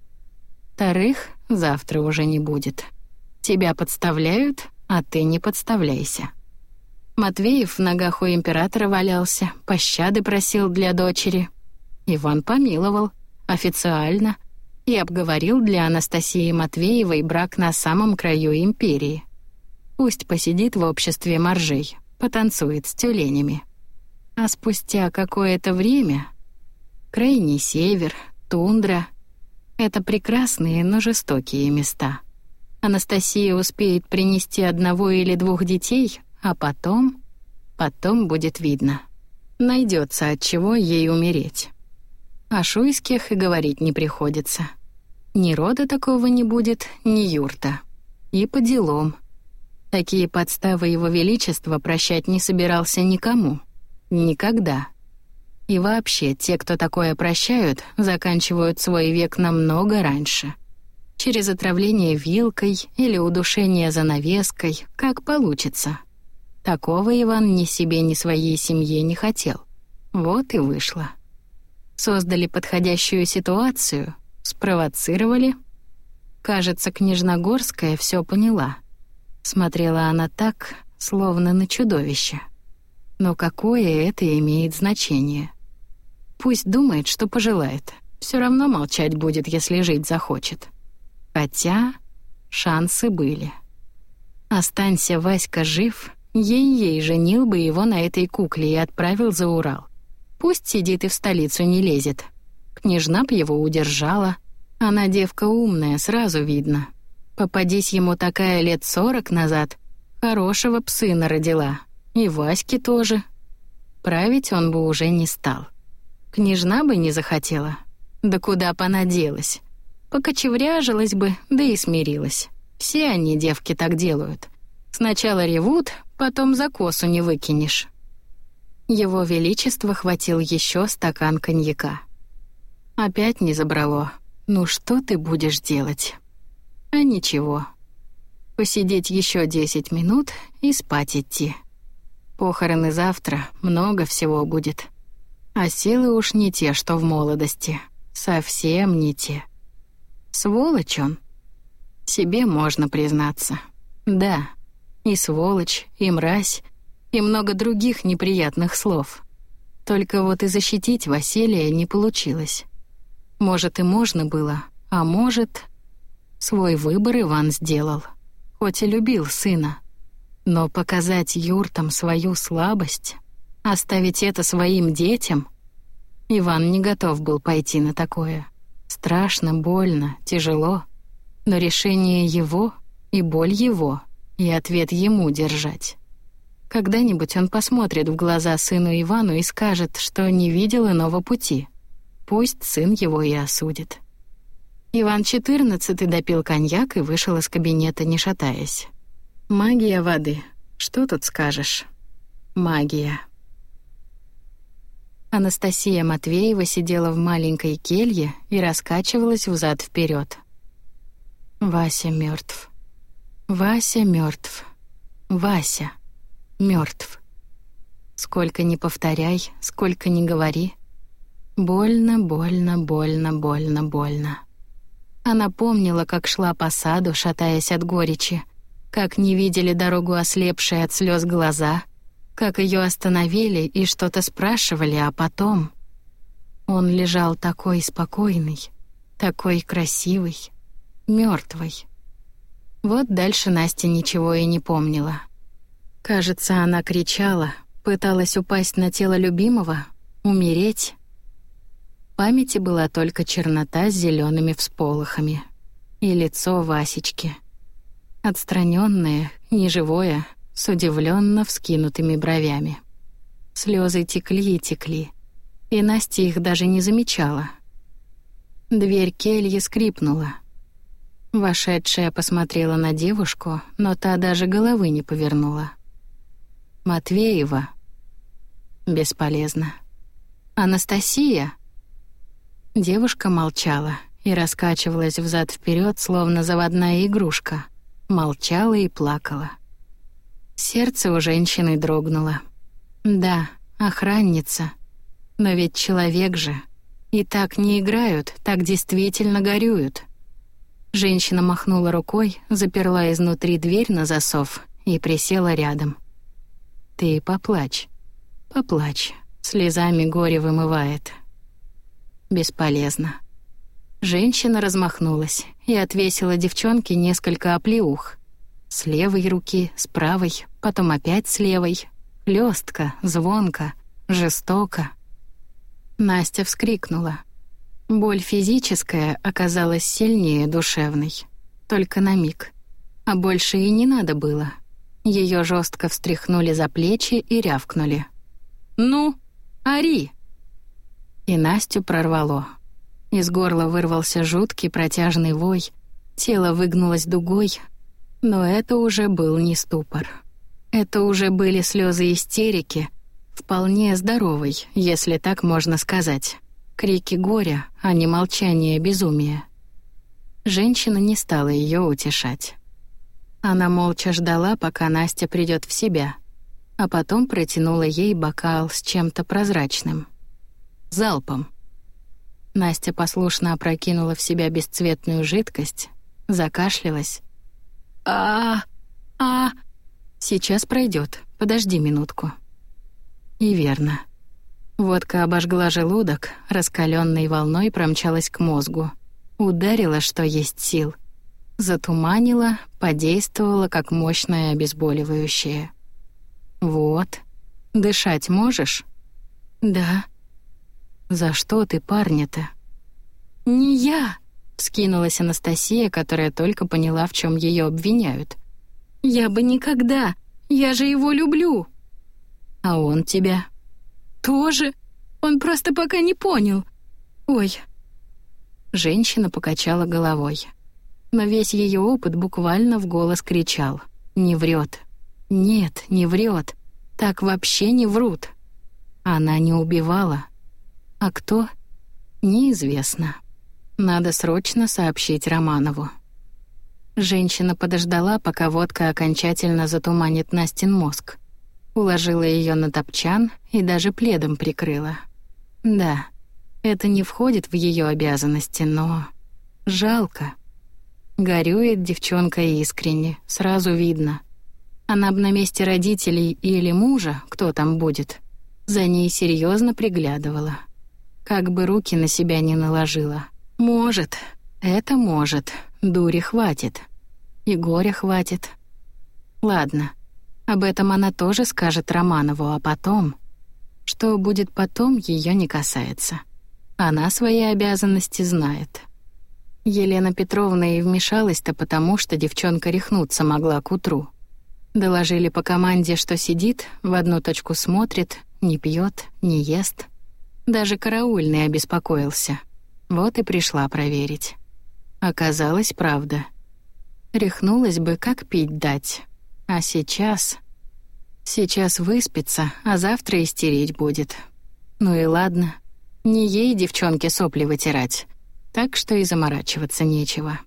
Вторых завтра уже не будет. Тебя подставляют, а ты не подставляйся. Матвеев в ногах у императора валялся, пощады просил для дочери. Иван помиловал, официально, и обговорил для Анастасии Матвеевой брак на самом краю империи. Пусть посидит в обществе моржей, потанцует с тюленями. А спустя какое-то время... Крайний север, тундра — это прекрасные, но жестокие места. Анастасия успеет принести одного или двух детей, а потом... Потом будет видно. Найдется от чего ей умереть. О Шуйских и говорить не приходится. Ни рода такого не будет, ни юрта. И по делам. Такие подставы его величества прощать не собирался никому. Никогда. И вообще, те, кто такое прощают, заканчивают свой век намного раньше. Через отравление вилкой или удушение занавеской, как получится. Такого Иван ни себе, ни своей семье не хотел. Вот и вышло. Создали подходящую ситуацию, спровоцировали. Кажется, княжна Горская все поняла. Смотрела она так, словно на чудовище. Но какое это имеет значение? Пусть думает, что пожелает. Все равно молчать будет, если жить захочет. Хотя шансы были. Останься Васька жив, ей-ей женил бы его на этой кукле и отправил за Урал. Пусть сидит и в столицу не лезет. Княжна б его удержала. Она девка умная, сразу видно. Попадись ему такая лет сорок назад, хорошего б сына родила. И Ваське тоже. Править он бы уже не стал. Княжна бы не захотела. Да куда б она делась? Покочевряжилась бы, да и смирилась. Все они, девки, так делают. Сначала ревут, потом за косу не выкинешь. Его Величество хватил еще стакан коньяка. Опять не забрало. Ну что ты будешь делать? А ничего. Посидеть еще десять минут и спать идти. Похороны завтра, много всего будет. А силы уж не те, что в молодости. Совсем не те. Сволочь он. Себе можно признаться. Да, и сволочь, и мразь, и много других неприятных слов. Только вот и защитить Василия не получилось. Может, и можно было, а может... Свой выбор Иван сделал, хоть и любил сына. Но показать юртам свою слабость, оставить это своим детям... Иван не готов был пойти на такое. Страшно, больно, тяжело. Но решение его, и боль его, и ответ ему держать. Когда-нибудь он посмотрит в глаза сыну Ивану и скажет, что не видел иного пути. Пусть сын его и осудит. Иван четырнадцатый допил коньяк и вышел из кабинета, не шатаясь. Магия воды. Что тут скажешь? Магия. Анастасия Матвеева сидела в маленькой келье и раскачивалась взад-вперед. Вася мертв. Вася мертв. Вася мертв. Сколько ни повторяй, сколько ни говори. Больно, больно, больно, больно, больно. Она помнила, как шла по саду, шатаясь от горечи, как не видели дорогу ослепшие от слез глаза, как ее остановили и что-то спрашивали, а потом... Он лежал такой спокойный, такой красивый, мертвый. Вот дальше Настя ничего и не помнила. Кажется, она кричала, пыталась упасть на тело любимого, умереть. В памяти была только чернота с зелеными всполохами и лицо Васечки. Отстранённое, неживое, с удивленно вскинутыми бровями. Слезы текли и текли, и Настя их даже не замечала. Дверь кельи скрипнула. Вошедшая посмотрела на девушку, но та даже головы не повернула. «Матвеева?» «Бесполезно». «Анастасия?» Девушка молчала и раскачивалась взад-вперед, словно заводная игрушка. Молчала и плакала. Сердце у женщины дрогнуло. Да, охранница. Но ведь человек же. И так не играют, так действительно горюют. Женщина махнула рукой, заперла изнутри дверь на засов и присела рядом. «Ты поплачь, поплачь, слезами горе вымывает». Бесполезно. Женщина размахнулась и отвесила девчонке несколько оплеух. С левой руки, с правой, потом опять с левой. Лёстко, звонко, жестоко. Настя вскрикнула. Боль физическая оказалась сильнее душевной. Только на миг. А больше и не надо было. Её жестко встряхнули за плечи и рявкнули. «Ну, ори!» И Настю прорвало. Из горла вырвался жуткий протяжный вой, тело выгнулось дугой, но это уже был не ступор. Это уже были слезы истерики, вполне здоровой, если так можно сказать. Крики горя, а не молчание безумия. Женщина не стала ее утешать. Она молча ждала, пока Настя придет в себя, а потом протянула ей бокал с чем-то прозрачным. Залпом. Настя послушно опрокинула в себя бесцветную жидкость, закашлялась. а а Сейчас пройдет, подожди минутку. И верно. Водка обожгла желудок, раскаленной волной промчалась к мозгу. Ударила, что есть сил. Затуманила, подействовала, как мощное обезболивающее. Вот. Дышать можешь? Да. За что ты парня-то? Не я, вскинулась Анастасия, которая только поняла, в чем ее обвиняют. Я бы никогда, я же его люблю. А он тебя? Тоже. Он просто пока не понял. Ой. Женщина покачала головой. Но весь ее опыт буквально в голос кричал: не врет. Нет, не врет. Так вообще не врут. Она не убивала. А кто? Неизвестно. Надо срочно сообщить Романову. Женщина подождала, пока водка окончательно затуманит Настин мозг. Уложила ее на топчан и даже пледом прикрыла. Да, это не входит в ее обязанности, но... жалко. Горюет девчонка искренне, сразу видно. Она б на месте родителей или мужа, кто там будет, за ней серьезно приглядывала. Как бы руки на себя не наложила. Может, это может, дури хватит. И горя хватит. Ладно, об этом она тоже скажет Романову, а потом... Что будет потом, ее не касается. Она свои обязанности знает. Елена Петровна и вмешалась-то потому, что девчонка рехнуться могла к утру. Доложили по команде, что сидит, в одну точку смотрит, не пьет, не ест. Даже караульный обеспокоился. Вот и пришла проверить. Оказалось, правда. Рехнулась бы, как пить дать. А сейчас... Сейчас выспится, а завтра истерить будет. Ну и ладно, не ей девчонке сопли вытирать, так что и заморачиваться нечего.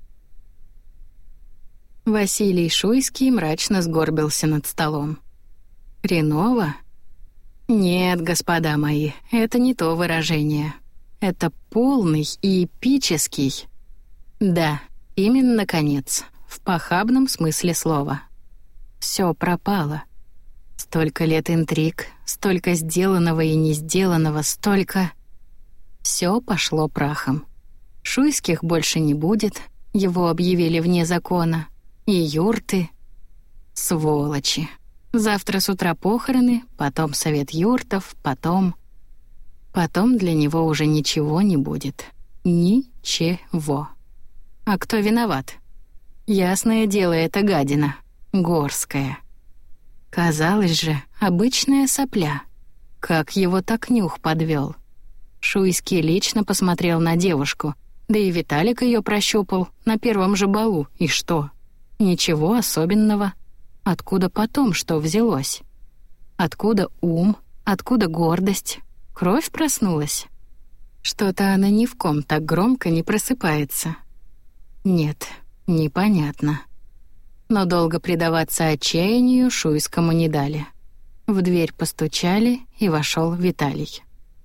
Василий Шуйский мрачно сгорбился над столом. «Хреново?» «Нет, господа мои, это не то выражение. Это полный и эпический. Да, именно конец, в похабном смысле слова. Все пропало. Столько лет интриг, столько сделанного и не сделанного, столько... Все пошло прахом. Шуйских больше не будет, его объявили вне закона. И юрты. Сволочи. Завтра с утра похороны, потом совет юртов, потом... Потом для него уже ничего не будет. Ничего. А кто виноват? Ясное дело, это гадина. Горская. Казалось же, обычная сопля. Как его так нюх подвел. Шуйский лично посмотрел на девушку, да и Виталик ее прощупал на первом же балу, и что? Ничего особенного. Откуда потом что взялось? Откуда ум? Откуда гордость? Кровь проснулась? Что-то она ни в ком так громко не просыпается. Нет, непонятно. Но долго предаваться отчаянию Шуйскому не дали. В дверь постучали, и вошел Виталий.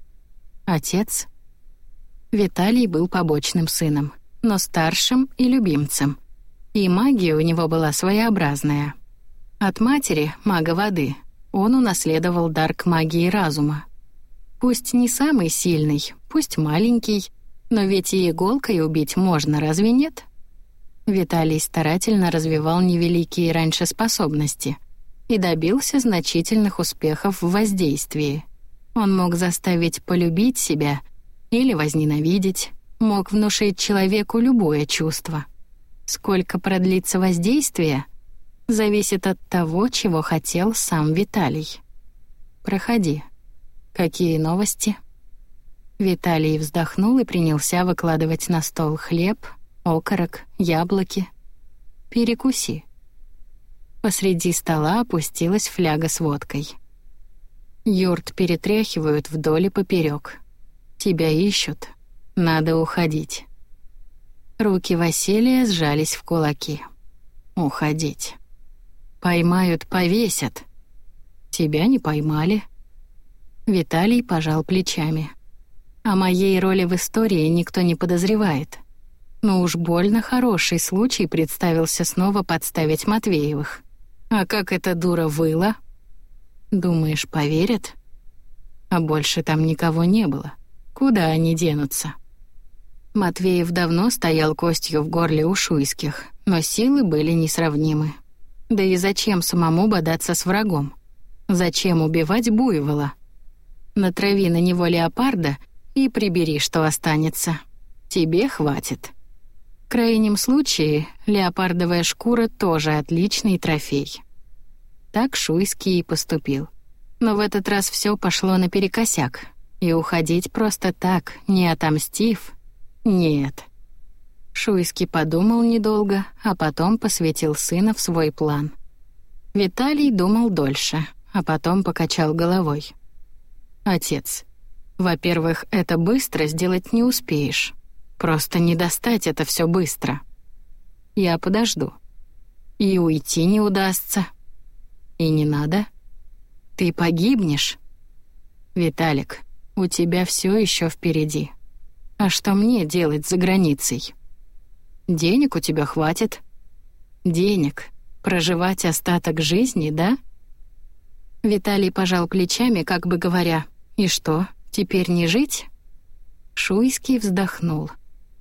Отец? Виталий был побочным сыном, но старшим и любимцем. И магия у него была своеобразная. От матери, мага воды, он унаследовал дар к магии разума. Пусть не самый сильный, пусть маленький, но ведь и иголкой убить можно, разве нет? Виталий старательно развивал невеликие раньше способности и добился значительных успехов в воздействии. Он мог заставить полюбить себя или возненавидеть, мог внушить человеку любое чувство. Сколько продлится воздействие, зависит от того, чего хотел сам Виталий. «Проходи. Какие новости?» Виталий вздохнул и принялся выкладывать на стол хлеб, окорок, яблоки. «Перекуси». Посреди стола опустилась фляга с водкой. Юрт перетряхивают вдоль и поперек. Тебя ищут. Надо уходить. Руки Василия сжались в кулаки. Уходить. Поймают, повесят. Тебя не поймали. Виталий пожал плечами. О моей роли в истории никто не подозревает. Но уж больно хороший случай представился снова подставить Матвеевых. А как эта дура выла? Думаешь, поверят? А больше там никого не было. Куда они денутся? Матвеев давно стоял костью в горле у Шуйских, но силы были несравнимы. Да и зачем самому бодаться с врагом? Зачем убивать буйвола? Натрави на него леопарда и прибери, что останется. Тебе хватит. В крайнем случае, леопардовая шкура тоже отличный трофей. Так Шуйский и поступил. Но в этот раз все пошло наперекосяк. И уходить просто так, не отомстив, нет. Шуйский подумал недолго, а потом посвятил сына в свой план. Виталий думал дольше, а потом покачал головой. «Отец, во-первых, это быстро сделать не успеешь. Просто не достать это все быстро. Я подожду. И уйти не удастся. И не надо. Ты погибнешь. Виталик, у тебя все еще впереди. А что мне делать за границей? Денег у тебя хватит. Денег. Проживать остаток жизни, да?» Виталий пожал плечами, как бы говоря: «И что, теперь не жить?» Шуйский вздохнул.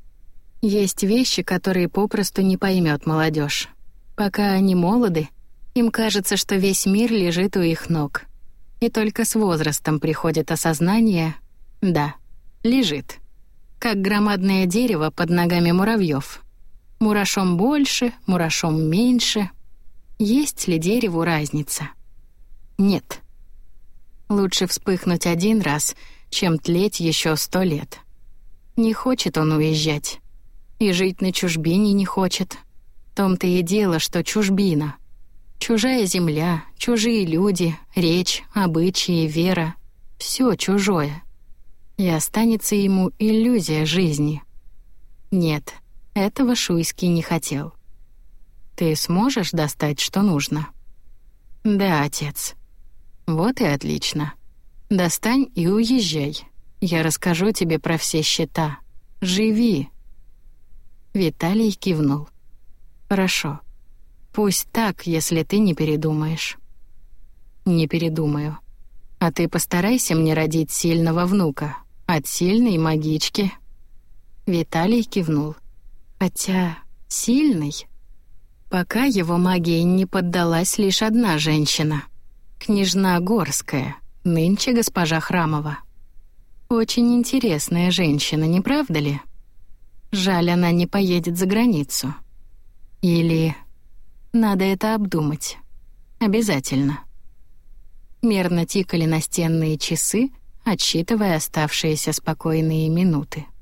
Есть вещи, которые попросту не поймет молодежь. Пока они молоды, им кажется, что весь мир лежит у их ног. И только с возрастом приходит осознание: да, лежит. Как громадное дерево под ногами муравьев. Мурашом больше, мурашом меньше. Есть ли дереву разница? Нет. Лучше вспыхнуть один раз, чем тлеть еще сто лет. Не хочет он уезжать. И жить на чужбине не хочет. В том-то и дело, что чужбина. Чужая земля, чужие люди, речь, обычаи, вера. Все чужое. и останется ему иллюзия жизни. Нет, этого Шуйский не хотел. «Ты сможешь достать, что нужно?» «Да, отец». «Вот и отлично. Достань и уезжай. Я расскажу тебе про все счета. Живи». Виталий кивнул. «Хорошо. Пусть так, если ты не передумаешь». «Не передумаю. А ты постарайся мне родить сильного внука. От сильной магички». Виталий кивнул. «Хотя сильный...» Пока его магии не поддалась лишь одна женщина. Княжна Горская, нынче госпожа Храмова. Очень интересная женщина, не правда ли? Жаль, она не поедет за границу. Или... Надо это обдумать. Обязательно. Мерно тикали настенные часы, отсчитывая оставшиеся спокойные минуты.